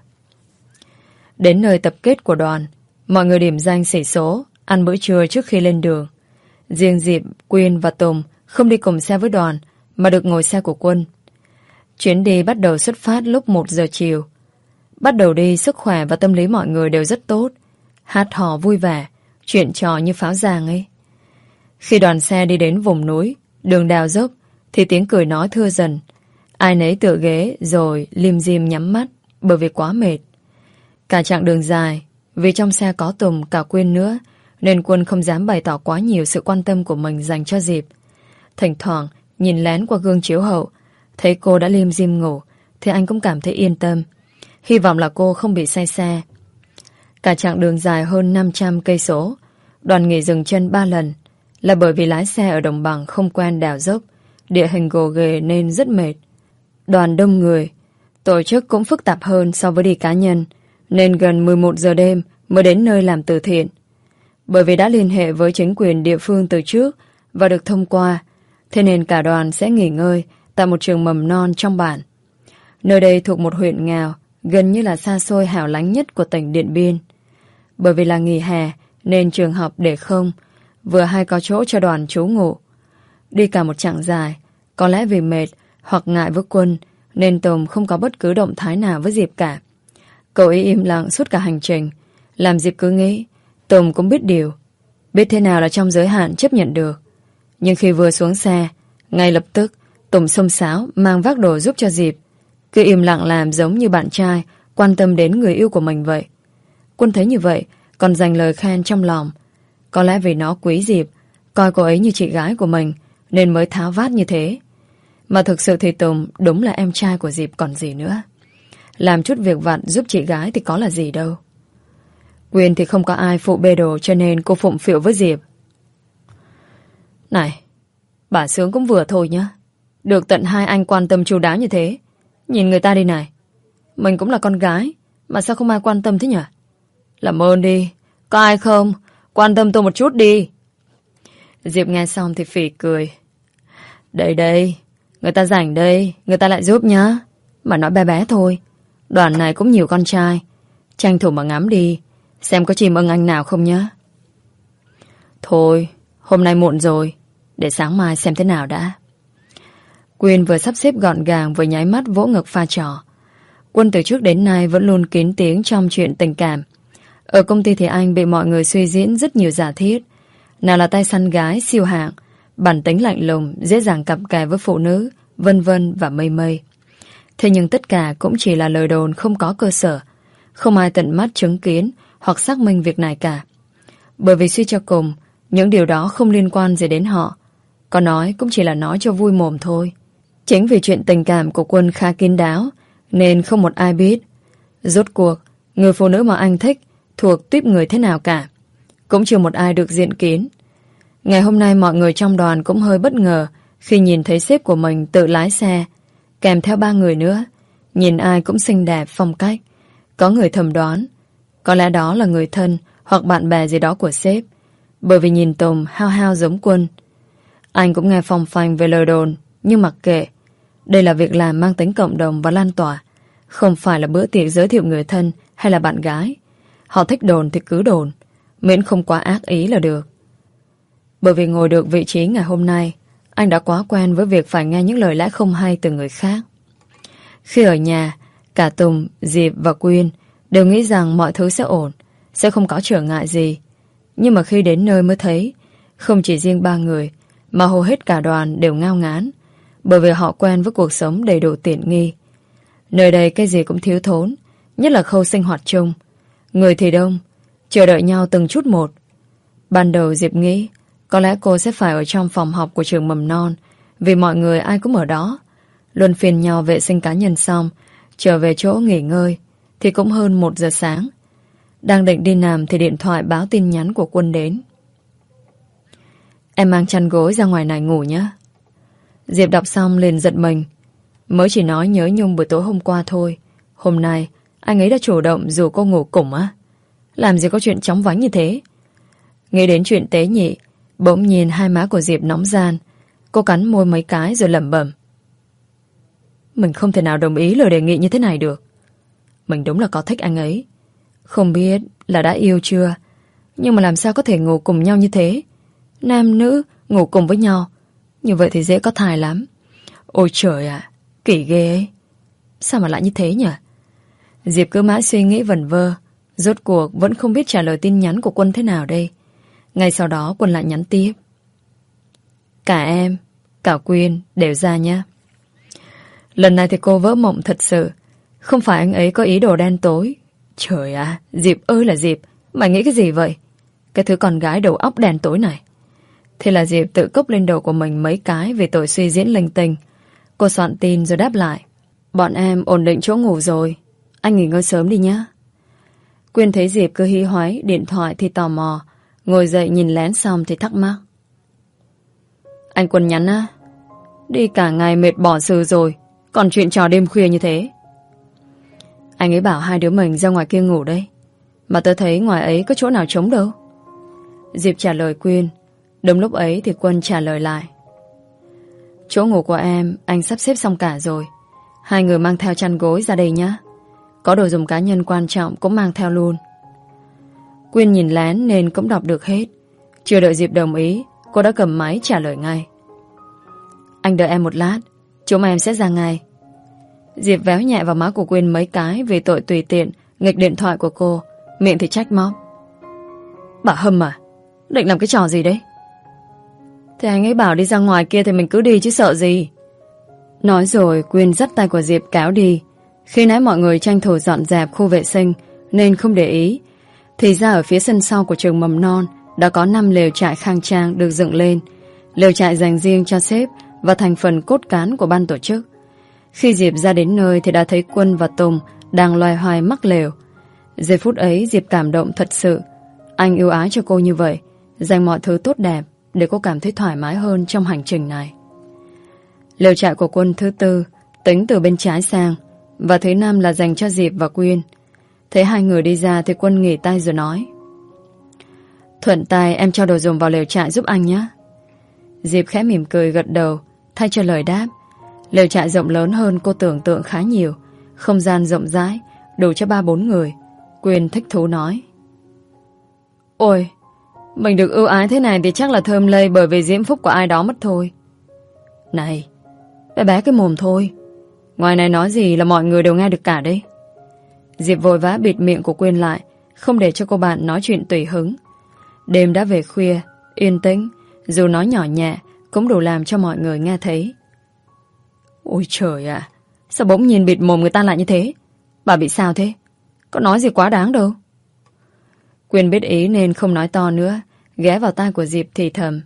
Đến nơi tập kết của đoàn, mọi người điểm danh xỉ số, ăn bữa trưa trước khi lên đường. Riêng Diệp, Quyên và Tùng không đi cùng xe với đoàn, mà được ngồi xe của Quân. Chuyến đi bắt đầu xuất phát lúc một giờ chiều. Bắt đầu đi, sức khỏe và tâm lý mọi người đều rất tốt. Hát hò vui vẻ, chuyện trò như pháo giàng ấy. Khi đoàn xe đi đến vùng núi, đường đào dốc, thì tiếng cười nói thưa dần. Ai nấy tựa ghế rồi lim dim nhắm mắt, bởi vì quá mệt. Cả chặng đường dài, vì trong xe có Tùng cả Quyên nữa, nên Quân không dám bày tỏ quá nhiều sự quan tâm của mình dành cho Diệp. Thỉnh thoảng nhìn lén qua gương chiếu hậu, thấy cô đã lim dim ngủ, thì anh cũng cảm thấy yên tâm. Hy vọng là cô không bị say xe. Cả chặng đường dài hơn năm trăm cây số, đoàn nghỉ dừng chân ba lần, là bởi vì lái xe ở đồng bằng không quen đèo dốc, địa hình gồ ghề nên rất mệt. Đoàn đông người, tổ chức cũng phức tạp hơn so với đi cá nhân, nên gần mười một giờ đêm mới đến nơi làm từ thiện. Bởi vì đã liên hệ với chính quyền địa phương từ trước và được thông qua, thế nên cả đoàn sẽ nghỉ ngơi tại một trường mầm non trong bản. Nơi đây thuộc một huyện nghèo, gần như là xa xôi hẻo lánh nhất của tỉnh Điện Biên. Bởi vì là nghỉ hè nên trường học để không, vừa hay có chỗ cho đoàn trú ngụ. Đi cả một chặng dài, có lẽ vì mệt hoặc ngại với Quân nên Tùng không có bất cứ động thái nào với Diệp cả. Cậu ấy im lặng suốt cả hành trình, làm Diệp cứ nghĩ Tùng cũng biết điều, biết thế nào là trong giới hạn chấp nhận được. Nhưng khi vừa xuống xe, ngay lập tức Tùng xông xáo mang vác đồ giúp cho Diệp, cứ im lặng làm giống như bạn trai quan tâm đến người yêu của mình vậy. Quân thấy như vậy còn dành lời khen trong lòng. Có lẽ vì nó quý Diệp, coi cô ấy như chị gái của mình, nên mới tháo vát như thế. Mà thực sự thì Tùng đúng là em trai của Diệp còn gì nữa. Làm chút việc vặt giúp chị gái thì có là gì đâu. Quyên thì không có ai phụ bê đồ, cho nên cô phụng phịu với Diệp. Này, bà sướng cũng vừa thôi nhá. Được tận hai anh quan tâm chu đáo như thế. Nhìn người ta đi này. Mình cũng là con gái, mà sao không ai quan tâm thế nhỉ? Làm ơn đi, có ai không? Quan tâm tôi một chút đi. Diệp nghe xong thì phì cười. Đây đây, người ta rảnh đây, người ta lại giúp nhá. Mà nói bé bé thôi. Đoàn này cũng nhiều con trai. Tranh thủ mà ngắm đi, xem có chim ưng anh nào không nhá. Thôi, hôm nay muộn rồi, để sáng mai xem thế nào đã. Quyên vừa sắp xếp gọn gàng vừa nháy mắt vỗ ngực pha trò. Quân từ trước đến nay vẫn luôn kín tiếng trong chuyện tình cảm. Ở công ty thì anh bị mọi người suy diễn rất nhiều giả thiết. Nào là tay săn gái siêu hạng, bản tính lạnh lùng, dễ dàng cặp kè với phụ nữ, vân vân và mây mây. Thế nhưng tất cả cũng chỉ là lời đồn không có cơ sở. Không ai tận mắt chứng kiến hoặc xác minh việc này cả. Bởi vì suy cho cùng, những điều đó không liên quan gì đến họ. Có nói cũng chỉ là nói cho vui mồm thôi. Chính vì chuyện tình cảm của Quân khá kín đáo, nên không một ai biết rốt cuộc người phụ nữ mà anh thích thuộc tuýp người thế nào cả. Cũng chưa một ai được diện kiến. Ngày hôm nay mọi người trong đoàn cũng hơi bất ngờ khi nhìn thấy sếp của mình tự lái xe, kèm theo ba người nữa. Nhìn ai cũng xinh đẹp, phong cách. Có người thầm đoán có lẽ đó là người thân hoặc bạn bè gì đó của sếp, bởi vì nhìn Tùng hao hao giống Quân. Anh cũng nghe phong phanh về lời đồn, nhưng mặc kệ. Đây là việc làm mang tính cộng đồng và lan tỏa, không phải là bữa tiệc giới thiệu người thân hay là bạn gái. Họ thích đồn thì cứ đồn, miễn không quá ác ý là được. Bởi vì ngồi được vị trí ngày hôm nay, anh đã quá quen với việc phải nghe những lời lẽ không hay từ người khác. Khi ở nhà, cả Tùng, Diệp và Quyên đều nghĩ rằng mọi thứ sẽ ổn, sẽ không có trở ngại gì. Nhưng mà khi đến nơi mới thấy, không chỉ riêng ba người, mà hầu hết cả đoàn đều ngao ngán, bởi vì họ quen với cuộc sống đầy đủ tiện nghi. Nơi đây cái gì cũng thiếu thốn, nhất là khâu sinh hoạt chung. Người thì đông, chờ đợi nhau từng chút một. Ban đầu Diệp nghĩ có lẽ cô sẽ phải ở trong phòng học của trường mầm non, vì mọi người ai cũng ở đó. Luân phiên nhau vệ sinh cá nhân xong, trở về chỗ nghỉ ngơi thì cũng hơn một giờ sáng. Đang định đi làm thì điện thoại báo tin nhắn của Quân đến. Em mang chăn gối ra ngoài này ngủ nhé. Diệp đọc xong liền giật mình. Mới chỉ nói nhớ Nhung buổi tối hôm qua thôi. Hôm nay anh ấy đã chủ động rủ cô ngủ cùng á. Làm gì có chuyện chóng vánh như thế. Nghĩ đến chuyện tế nhị, bỗng nhìn hai má của Diệp nóng gian. Cô cắn môi mấy cái rồi lẩm bẩm. Mình không thể nào đồng ý lời đề nghị như thế này được. Mình đúng là có thích anh ấy. Không biết là đã yêu chưa, nhưng mà làm sao có thể ngủ cùng nhau như thế. Nam nữ ngủ cùng với nhau, như vậy thì dễ có thai lắm. Ôi trời ạ, kỳ ghê ấy. Sao mà lại như thế nhỉ? Diệp cứ mãi suy nghĩ vẩn vơ. Rốt cuộc vẫn không biết trả lời tin nhắn của Quân thế nào đây. Ngay sau đó Quân lại nhắn tiếp. Cả em, cả Quyên đều ra nhé. Lần này thì cô vỡ mộng thật sự. Không phải anh ấy có ý đồ đen tối. Trời ạ, Diệp ơi là Diệp, mày nghĩ cái gì vậy? Cái thứ con gái đầu óc đen tối này. Thế là Diệp tự cốc lên đầu của mình mấy cái về tội suy diễn linh tinh. Cô soạn tin rồi đáp lại. Bọn em ổn định chỗ ngủ rồi, anh nghỉ ngơi sớm đi nhé. Quyên thấy Diệp cứ hí hoáy điện thoại thì tò mò. Ngồi dậy nhìn lén xong thì thắc mắc. Anh Quân nhắn á? Đi cả ngày mệt bỏ sừ rồi, còn chuyện trò đêm khuya như thế. Anh ấy bảo hai đứa mình ra ngoài kia ngủ đây, mà tớ thấy ngoài ấy có chỗ nào trống đâu. Diệp trả lời Quyên. Đúng lúc ấy thì Quân trả lời lại. Chỗ ngủ của em anh sắp xếp xong cả rồi. Hai người mang theo chăn gối ra đây nhé. Có đồ dùng cá nhân quan trọng cũng mang theo luôn. Quyên nhìn lén nên cũng đọc được hết. Chưa đợi Diệp đồng ý, cô đã cầm máy trả lời ngay. Anh đợi em một lát, chúng em sẽ ra ngay. Diệp véo nhẹ vào má của Quyên mấy cái vì tội tùy tiện nghịch điện thoại của cô, miệng thì trách móc. Bà Hâm à, định làm cái trò gì đấy? Thì anh ấy bảo đi ra ngoài kia thì mình cứ đi chứ sợ gì. Nói rồi Quyên dắt tay của Diệp cáo đi. Khi nãy mọi người tranh thủ dọn dẹp khu vệ sinh nên không để ý. Thì ra ở phía sân sau của trường mầm non đã có năm lều trại khang trang được dựng lên. Lều trại dành riêng cho sếp và thành phần cốt cán của ban tổ chức. Khi Diệp ra đến nơi thì đã thấy Quân và Tùng đang loay hoay mắc lều. Giây phút ấy Diệp cảm động thật sự. Anh ưu ái cho cô như vậy, dành mọi thứ tốt đẹp để cô cảm thấy thoải mái hơn trong hành trình này. Lều trại của Quân thứ tư tính từ bên trái sang, và thứ năm là dành cho Diệp và Quyên. Thấy hai người đi ra thì Quân nghỉ tay rồi nói: Thuận tay em cho đồ dùng vào lều trại giúp anh nhé. Diệp khẽ mỉm cười gật đầu thay cho lời đáp. Lều trại rộng lớn hơn cô tưởng tượng khá nhiều, không gian rộng rãi, đủ cho ba bốn người. Quyên thích thú nói: Ôi, mình được ưu ái thế này thì chắc là thơm lây bởi vì diễm phúc của ai đó mất thôi. Này, bé bé cái mồm thôi, ngoài này nói gì là mọi người đều nghe được cả đấy. Diệp vội vã bịt miệng của Quyên lại, không để cho cô bạn nói chuyện tùy hứng. Đêm đã về khuya, yên tĩnh, dù nói nhỏ nhẹ cũng đủ làm cho mọi người nghe thấy. Ôi trời ạ, sao bỗng nhiên bịt mồm người ta lại như thế? Bà bị sao thế? Có nói gì quá đáng đâu. Quyên biết ý nên không nói to nữa, ghé vào tai của Diệp thì thầm: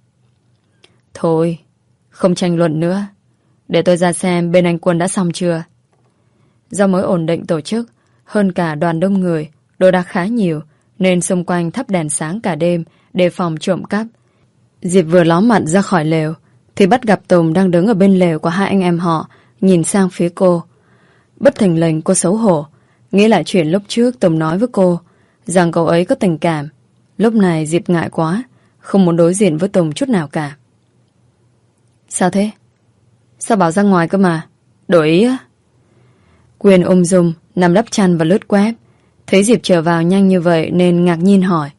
Thôi, không tranh luận nữa, để tôi ra xem bên anh Quân đã xong chưa. Do mới ổn định tổ chức, hơn cả đoàn đông người, đồ đạc khá nhiều, nên xung quanh thắp đèn sáng cả đêm đề phòng trộm cắp. Diệp vừa ló mặt ra khỏi lều thì bắt gặp Tùng đang đứng ở bên lều của hai anh em họ, nhìn sang phía cô. Bất thình lình cô xấu hổ, nghĩ lại chuyện lúc trước Tùng nói với cô rằng cậu ấy có tình cảm. Lúc này Diệp ngại quá, không muốn đối diện với Tùng chút nào cả. Sao thế? Sao bảo ra ngoài cơ mà? Đổi ý á? Quyên ung dung nằm đắp chăn và lướt web. Thấy Diệp trở vào nhanh như vậy nên ngạc nhiên hỏi: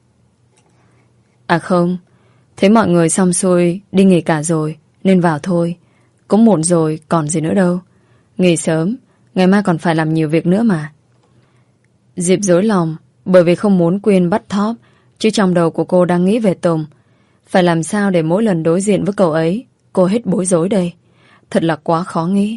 À không, thấy mọi người xong xuôi đi nghỉ cả rồi nên vào thôi. Cũng muộn rồi còn gì nữa đâu. Nghỉ sớm, ngày mai còn phải làm nhiều việc nữa mà. Diệp dối lòng bởi vì không muốn Quyên bắt thóp, chứ trong đầu của cô đang nghĩ về Tùng. Phải làm sao để mỗi lần đối diện với cậu ấy cô hết bối rối đây? Thật là quá khó nghĩ.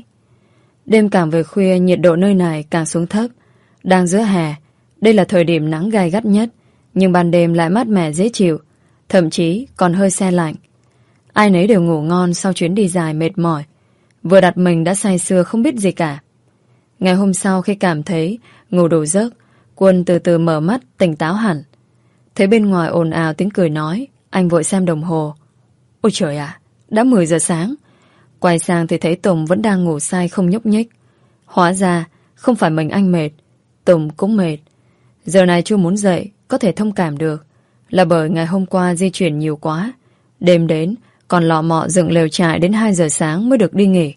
Đêm càng về khuya, nhiệt độ nơi này càng xuống thấp. Đang giữa hè, đây là thời điểm nắng gay gắt nhất, nhưng ban đêm lại mát mẻ dễ chịu, thậm chí còn hơi se lạnh. Ai nấy đều ngủ ngon sau chuyến đi dài mệt mỏi, vừa đặt mình đã say sưa không biết gì cả. Ngày hôm sau khi cảm thấy ngủ đủ giấc, Quân từ từ mở mắt tỉnh táo hẳn. Thấy bên ngoài ồn ào tiếng cười nói, anh vội xem đồng hồ. Ôi trời ạ, đã mười giờ sáng. Quay sang thì thấy Tùng vẫn đang ngủ say không nhúc nhích. Hóa ra không phải mình anh mệt, Tùng cũng mệt. Giờ này chưa muốn dậy có thể thông cảm được, là bởi ngày hôm qua di chuyển nhiều quá. Đêm đến còn lọ mọ dựng lều trại đến hai giờ sáng mới được đi nghỉ.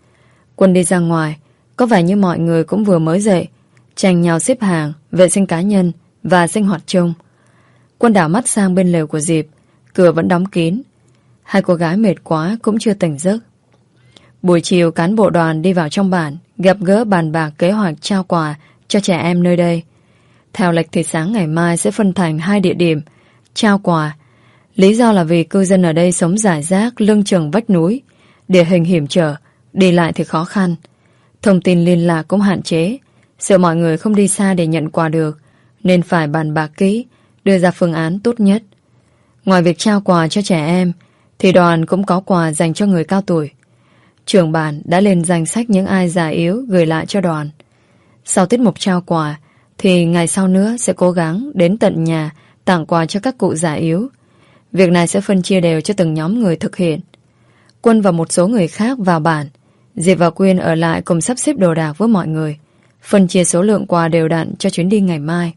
Quân đi ra ngoài, có vẻ như mọi người cũng vừa mới dậy, tranh nhau xếp hàng, vệ sinh cá nhân và sinh hoạt chung. Quân đảo mắt sang bên lều của Diệp, cửa vẫn đóng kín. Hai cô gái mệt quá cũng chưa tỉnh giấc. Buổi chiều cán bộ đoàn đi vào trong bản, gặp gỡ bàn bạc kế hoạch trao quà cho trẻ em nơi đây. Theo lịch thì sáng ngày mai sẽ phân thành hai địa điểm trao quà. Lý do là vì cư dân ở đây sống rải rác lưng chừng vách núi, địa hình hiểm trở, đi lại thì khó khăn. Thông tin liên lạc cũng hạn chế, sợ mọi người không đi xa để nhận quà được, nên phải bàn bạc kỹ, đưa ra phương án tốt nhất. Ngoài việc trao quà cho trẻ em, thì đoàn cũng có quà dành cho người cao tuổi. Trưởng bản đã lên danh sách những ai già yếu gửi lại cho đoàn. Sau tiết mục trao quà, thì ngày sau nữa sẽ cố gắng đến tận nhà tặng quà cho các cụ già yếu. Việc này sẽ phân chia đều cho từng nhóm người thực hiện. Quân và một số người khác vào bản. Diệp và Quyên ở lại cùng sắp xếp đồ đạc với mọi người, phân chia số lượng quà đều đặn cho chuyến đi ngày mai.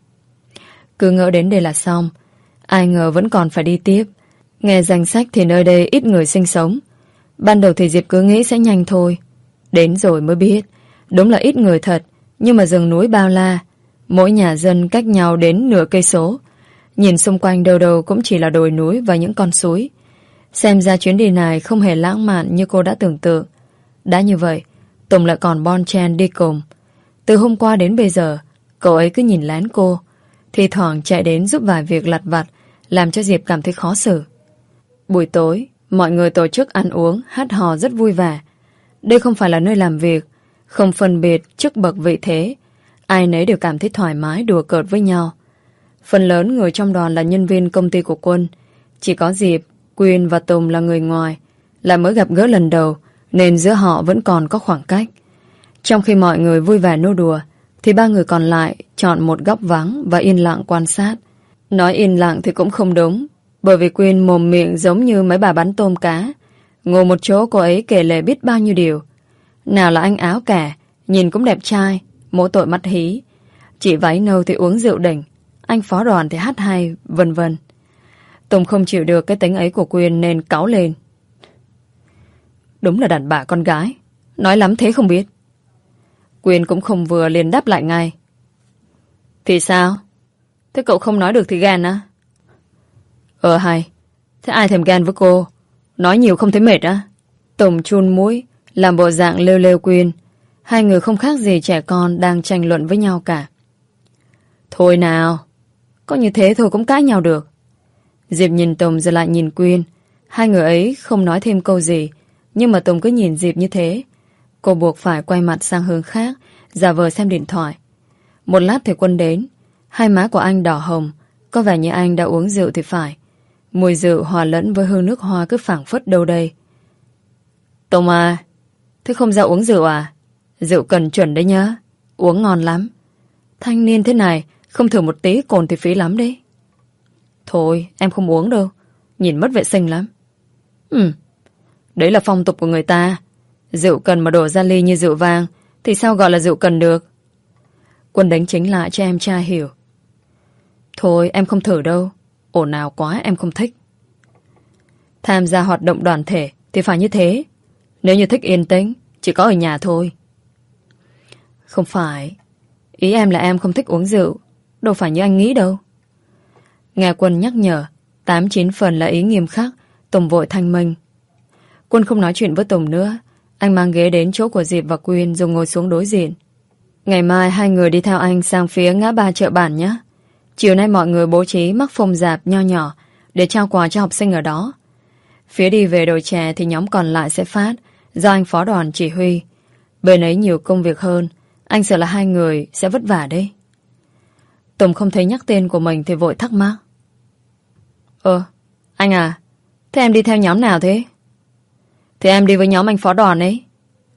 Cứ ngỡ đến đây là xong, ai ngờ vẫn còn phải đi tiếp. Nghe danh sách thì nơi đây ít người sinh sống. Ban đầu thì Diệp cứ nghĩ sẽ nhanh thôi, đến rồi mới biết đúng là ít người thật. Nhưng mà rừng núi bao la, mỗi nhà dân cách nhau đến nửa cây số. Nhìn xung quanh đâu đâu cũng chỉ là đồi núi và những con suối. Xem ra chuyến đi này không hề lãng mạn như cô đã tưởng tượng. Đã như vậy, Tùng lại còn bon chen đi cùng. Từ hôm qua đến bây giờ, cậu ấy cứ nhìn lén cô, thì thoảng chạy đến giúp vài việc lặt vặt, làm cho Diệp cảm thấy khó xử. Buổi tối, mọi người tổ chức ăn uống, hát hò rất vui vẻ. Đây không phải là nơi làm việc, không phân biệt chức bậc vị thế. Ai nấy đều cảm thấy thoải mái đùa cợt với nhau. Phần lớn người trong đoàn là nhân viên công ty của Quân. Chỉ có Diệp, Quyên và Tùng là người ngoài, lại mới gặp gỡ lần đầu, nên giữa họ vẫn còn có khoảng cách. Trong khi mọi người vui vẻ nô đùa, thì ba người còn lại chọn một góc vắng và yên lặng quan sát. Nói yên lặng thì cũng không đúng, bởi vì Quyên mồm miệng giống như mấy bà bán tôm cá. Ngồi một chỗ cô ấy kể lể biết bao nhiêu điều. Nào là anh áo cả, nhìn cũng đẹp trai, mỗi tội mắt hí. Chị váy nâu thì uống rượu đỉnh, anh phó đoàn thì hát hay, vân vân. Tùng không chịu được cái tính ấy của Quyên nên cáu lên. Đúng là đàn bà con gái, nói lắm thế không biết. Quyên cũng không vừa liền đáp lại ngay. Thì sao? Thế cậu không nói được thì ghen á? Ờ hay. Thế ai thèm ghen với cô? Nói nhiều không thấy mệt á? Tùng chun mũi, làm bộ dạng lêu lêu Quyên. Hai người không khác gì trẻ con đang tranh luận với nhau cả. Thôi nào, có như thế thôi cũng cãi nhau được. Diệp nhìn Tùng rồi lại nhìn Quyên. Hai người ấy không nói thêm câu gì, nhưng mà Tùng cứ nhìn Diệp như thế. Cô buộc phải quay mặt sang hướng khác, giả vờ xem điện thoại. Một lát thì Quân đến. Hai má của anh đỏ hồng, có vẻ như anh đã uống rượu thì phải. Mùi rượu hòa lẫn với hương nước hoa cứ phảng phất đâu đây. Tùng à, thế không ra uống rượu à? Rượu cần chuẩn đấy nhá, uống ngon lắm. Thanh niên thế này, không thử một tí cồn thì phí lắm đấy. Thôi, em không uống đâu, nhìn mất vệ sinh lắm. Ừ, đấy là phong tục của người ta. Rượu cần mà đổ ra ly như rượu vang thì sao gọi là rượu cần được? Quân đánh chính lại cho em trai hiểu. Thôi em không thử đâu, ồn ào quá em không thích. Tham gia hoạt động đoàn thể thì phải như thế. Nếu như thích yên tĩnh, chỉ có ở nhà thôi. Không phải, ý em là em không thích uống rượu, đâu phải như anh nghĩ đâu. Nghe Quân nhắc nhở, tám chín phần là ý nghiêm khắc. Tùng vội thanh minh. Quân không nói chuyện với Tùng nữa. Anh mang ghế đến chỗ của Diệp và Quyên rồi ngồi xuống đối diện. Ngày mai hai người đi theo anh sang phía ngã ba chợ bản nhé. Chiều nay mọi người bố trí mắc phông rạp nho nhỏ để trao quà cho học sinh ở đó. Phía đi về đồi chè thì nhóm còn lại sẽ phát, do anh phó đoàn chỉ huy. Bên ấy nhiều công việc hơn, anh sợ là hai người sẽ vất vả đấy. Tùng không thấy nhắc tên của mình thì vội thắc mắc. Ờ, anh à, thế em đi theo nhóm nào thế? Thì em đi với nhóm anh phó đoàn ấy.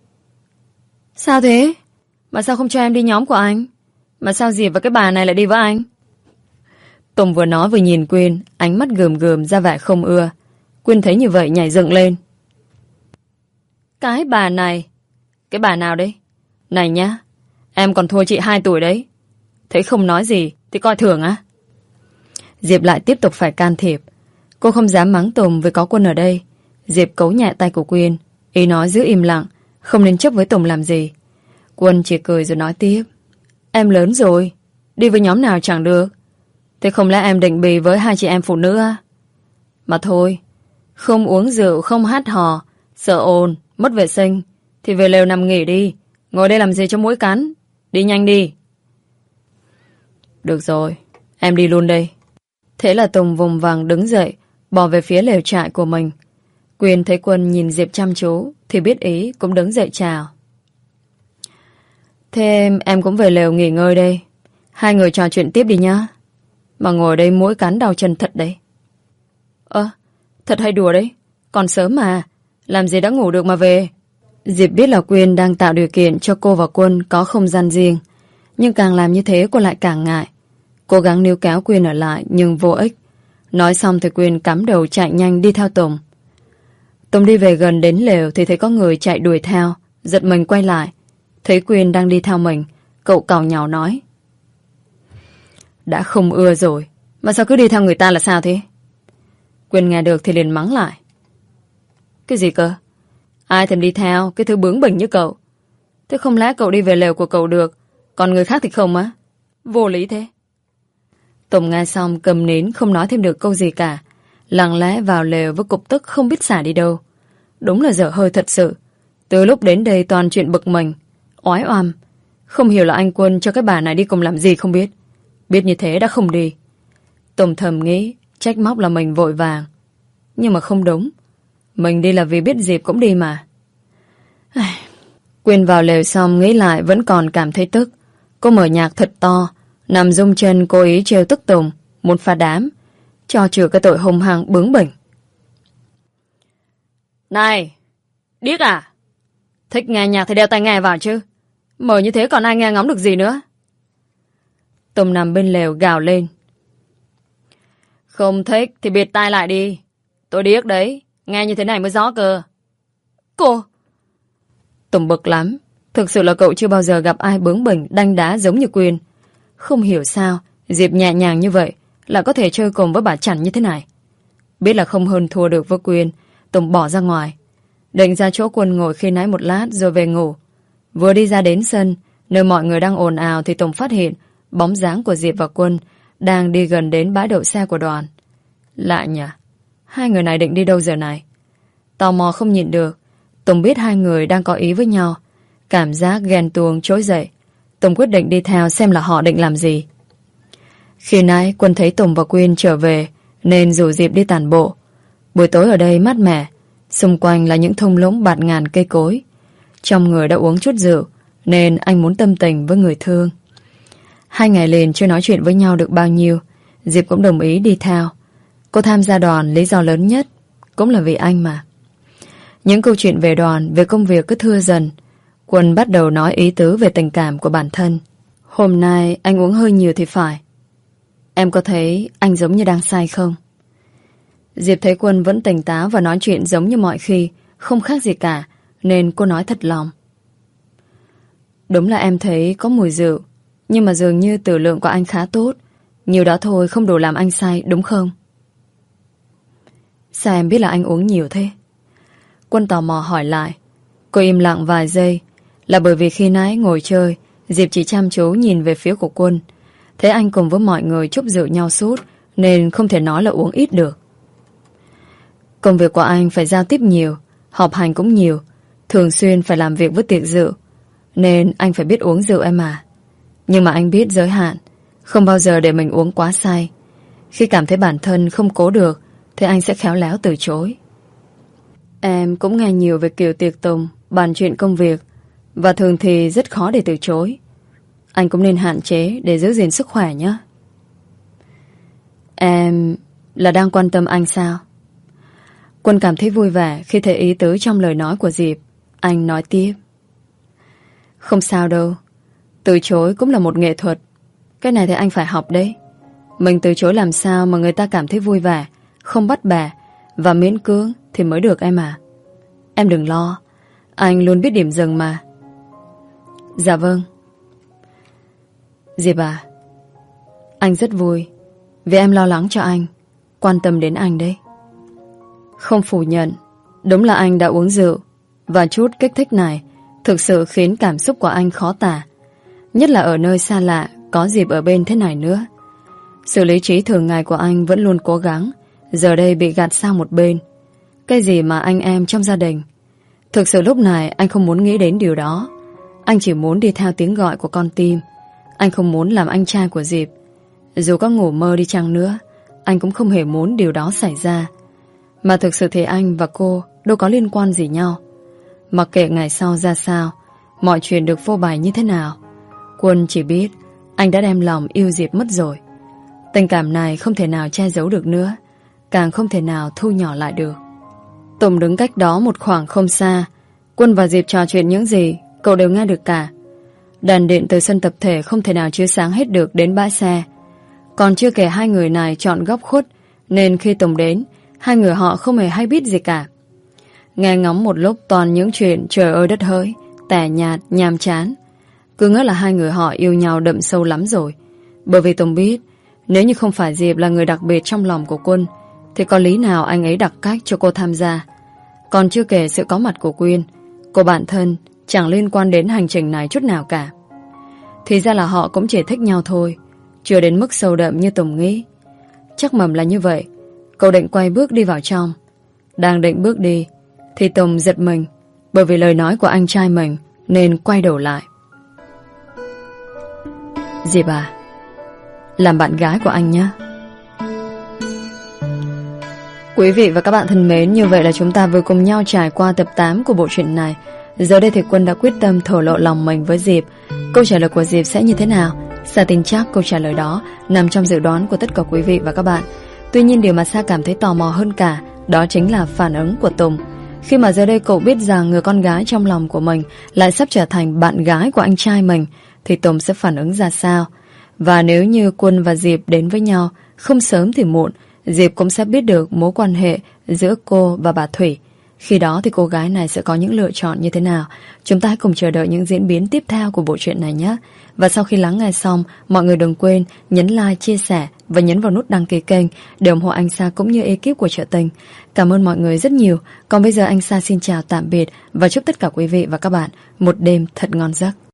Sao thế? Mà sao không cho em đi nhóm của anh? Mà sao Diệp và cái bà này lại đi với anh? Tùng vừa nói vừa nhìn Quyên, ánh mắt gườm gườm ra vẻ không ưa. Quyên thấy như vậy nhảy dựng lên. Cái bà này? Cái bà nào đấy? Này nhá, em còn thua chị hai tuổi đấy. Thấy không nói gì thì coi thường á. Diệp lại tiếp tục phải can thiệp. Cô không dám mắng Tùng vì có Quân ở đây. Diệp cấu nhẹ tay của Quyên, ý nói giữ im lặng, không nên chấp với Tùng làm gì. Quân chỉ cười rồi nói tiếp. Em lớn rồi, đi với nhóm nào chẳng được. Thế không lẽ em định bì với hai chị em phụ nữ à? Mà thôi, không uống rượu, không hát hò, sợ ồn, mất vệ sinh thì về lều nằm nghỉ đi. Ngồi đây làm gì cho mũi cắn. Đi nhanh đi. Được rồi, em đi luôn đây. Thế là Tùng vùng vằng đứng dậy, bỏ về phía lều trại của mình. Quyên thấy Quân nhìn Diệp chăm chú thì biết ý, cũng đứng dậy chào. Thế em cũng về lều nghỉ ngơi đây. Hai người trò chuyện tiếp đi nhá. Mà ngồi đây mũi cắn đau chân thật đấy. Ơ, thật hay đùa đấy. Còn sớm mà, làm gì đã ngủ được mà về. Diệp biết là Quyên đang tạo điều kiện cho cô và Quân có không gian riêng. Nhưng càng làm như thế cô lại càng ngại. Cố gắng níu kéo Quyên ở lại nhưng vô ích. Nói xong thì Quyên cắm đầu chạy nhanh đi theo Tùng. Tùng đi về gần đến lều thì thấy có người chạy đuổi theo, giật mình quay lại. Thấy Quyên đang đi theo mình, cậu càu nhàu nói. Đã không ưa rồi, mà sao cứ đi theo người ta là sao thế? Quyên nghe được thì liền mắng lại. Cái gì cơ? Ai thèm đi theo cái thứ bướng bỉnh như cậu? Thế không lẽ cậu đi về lều của cậu được, còn người khác thì không á? Vô lý thế. Tùng nghe xong cầm nín không nói thêm được câu gì cả, lặng lẽ vào lều với cục tức không biết xả đi đâu. Đúng là dở hơi thật sự. Từ lúc đến đây toàn chuyện bực mình, oái oăm. Không hiểu là anh Quân cho cái bà này đi cùng làm gì không biết. Biết như thế đã không đi. Tùng thầm nghĩ trách móc là mình vội vàng. Nhưng mà không đúng. Mình đi là vì biết Diệp cũng đi mà. Quyên vào lều xong nghĩ lại vẫn còn cảm thấy tức. Cô mở nhạc thật to, nằm rung chân cố ý trêu tức Tùng, muốn phá đám, cho trừ cái tội hung hăng bướng bỉnh. Này, điếc à? Thích nghe nhạc thì đeo tai nghe vào chứ. Mở như thế còn ai nghe ngóng được gì nữa. Tùng nằm bên lều gào lên. Không thích thì bịt tai lại đi. Tôi điếc đấy, nghe như thế này mới rõ cơ. Cô! Tùng bực lắm. Thực sự là cậu chưa bao giờ gặp ai bướng bỉnh đanh đá giống như Quyên. Không hiểu sao Diệp nhẹ nhàng như vậy lại có thể chơi cùng với bà Chằn như thế này. Biết là không hơn thua được với Quyên, Tùng bỏ ra ngoài, định ra chỗ Quân ngồi khi nãy một lát rồi về ngủ. Vừa đi ra đến sân nơi mọi người đang ồn ào thì Tùng phát hiện bóng dáng của Diệp và Quân đang đi gần đến bãi đậu xe của Đoàn. Lạ nhỉ, hai người này định đi đâu giờ này? Tò mò không nhịn được, Tùng biết hai người đang có ý với nhau. Cảm giác ghen tuông trỗi dậy. Tùng quyết định đi theo xem là họ định làm gì. Khi nãy Quân thấy Tùng và Quyên trở về nên rủ Diệp đi tản bộ. Buổi tối ở đây mát mẻ, xung quanh là những thung lũng bạt ngàn cây cối. Trong người đã uống chút rượu nên anh muốn tâm tình với người thương. Hai ngày liền chưa nói chuyện với nhau được bao nhiêu, Diệp cũng đồng ý đi theo. Cô tham gia đoàn lý do lớn nhất cũng là vì anh mà. Những câu chuyện về đoàn, về công việc cứ thưa dần. Quân bắt đầu nói ý tứ về tình cảm của bản thân. Hôm nay anh uống hơi nhiều thì phải. Em có thấy anh giống như đang say không? Diệp thấy Quân vẫn tỉnh táo và nói chuyện giống như mọi khi, không khác gì cả, nên cô nói thật lòng. Đúng là em thấy có mùi rượu, nhưng mà dường như tử lượng của anh khá tốt. Nhiều đó thôi không đủ làm anh say, đúng không? Sao em biết là anh uống nhiều thế? Quân tò mò hỏi lại. Cô im lặng vài giây, là bởi vì khi nãy ngồi chơi, Diệp chỉ chăm chú nhìn về phía của Quân. Thấy anh cùng với mọi người chúc rượu nhau suốt, nên không thể nói là uống ít được. Công việc của anh phải giao tiếp nhiều, họp hành cũng nhiều, thường xuyên phải làm việc với tiệc rượu, nên anh phải biết uống rượu em à. Nhưng mà anh biết giới hạn, không bao giờ để mình uống quá say. Khi cảm thấy bản thân không cố được thì anh sẽ khéo léo từ chối. Em cũng nghe nhiều về kiểu tiệc tùng, bàn chuyện công việc, và thường thì rất khó để từ chối. Anh cũng nên hạn chế để giữ gìn sức khỏe nhé. Em là đang quan tâm anh sao? Quân cảm thấy vui vẻ khi thấy ý tứ trong lời nói của Diệp. Anh nói tiếp. Không sao đâu, từ chối cũng là một nghệ thuật. Cái này thì anh phải học đấy. Mình từ chối làm sao mà người ta cảm thấy vui vẻ, không bắt bẻ và miễn cưỡng thì mới được em à. Em đừng lo, anh luôn biết điểm dừng mà. Dạ vâng. Diệp à, anh rất vui vì em lo lắng cho anh, quan tâm đến anh đấy. Không phủ nhận, đúng là anh đã uống rượu, và chút kích thích này thực sự khiến cảm xúc của anh khó tả. Nhất là ở nơi xa lạ, có Diệp ở bên thế này nữa. Sự lý trí thường ngày của anh vẫn luôn cố gắng, giờ đây bị gạt sang một bên. Cái gì mà anh em trong gia đình. Thực sự lúc này anh không muốn nghĩ đến điều đó. Anh chỉ muốn đi theo tiếng gọi của con tim. Anh không muốn làm anh trai của Diệp. Dù có ngủ mơ đi chăng nữa, anh cũng không hề muốn điều đó xảy ra. Mà thực sự thì anh và cô đâu có liên quan gì nhau. Mặc kệ ngày sau ra sao, mọi chuyện được phô bày như thế nào, Quân chỉ biết anh đã đem lòng yêu Diệp mất rồi. Tình cảm này không thể nào che giấu được nữa, càng không thể nào thu nhỏ lại được. Tùng đứng cách đó một khoảng không xa. Quân và Diệp trò chuyện những gì cậu đều nghe được cả. Đèn điện từ sân tập thể không thể nào chiếu sáng hết được đến bãi xe. Còn chưa kể hai người này chọn góc khuất, nên khi Tùng đến, hai người họ không hề hay biết gì cả. Nghe ngóng một lúc toàn những chuyện trời ơi đất hỡi, tẻ nhạt, nhàm chán. Cứ ngỡ là hai người họ yêu nhau đậm sâu lắm rồi. Bởi vì Tùng biết, nếu như không phải Diệp là người đặc biệt trong lòng của Quân, thì có lý nào anh ấy đặt cách cho cô tham gia. Còn chưa kể sự có mặt của Quyên, cô bạn thân chẳng liên quan đến hành trình này chút nào cả. Thì ra là họ cũng chỉ thích nhau thôi, chưa đến mức sâu đậm như Tùng nghĩ. Chắc mầm là như vậy. Cậu định quay bước đi vào trong. Đang định bước đi thì Tùng giật mình, bởi vì lời nói của anh trai mình, nên quay đầu lại. Diệp à, làm bạn gái của anh nhé. Quý vị và các bạn thân mến, như vậy là chúng ta vừa cùng nhau trải qua tập tám của bộ truyện này. Giờ đây thì Quân đã quyết tâm thổ lộ lòng mình với Diệp. Câu trả lời của Diệp sẽ như thế nào? Sa tin chắc câu trả lời đó nằm trong dự đoán của tất cả quý vị và các bạn. Tuy nhiên điều mà Sa cảm thấy tò mò hơn cả, đó chính là phản ứng của Tùng. Khi mà giờ đây cậu biết rằng người con gái trong lòng của mình lại sắp trở thành bạn gái của anh trai mình, thì Tùng sẽ phản ứng ra sao? Và nếu như Quân và Diệp đến với nhau, không sớm thì muộn, Diệp cũng sẽ biết được mối quan hệ giữa cô và bà Thủy. Khi đó thì cô gái này sẽ có những lựa chọn như thế nào? Chúng ta hãy cùng chờ đợi những diễn biến tiếp theo của bộ truyện này nhé. Và sau khi lắng nghe xong, mọi người đừng quên nhấn like, chia sẻ và nhấn vào nút đăng ký kênh để ủng hộ anh Sa cũng như ekip của Trợ Tình. Cảm ơn mọi người rất nhiều. Còn bây giờ anh Sa xin chào tạm biệt và chúc tất cả quý vị và các bạn một đêm thật ngon giấc.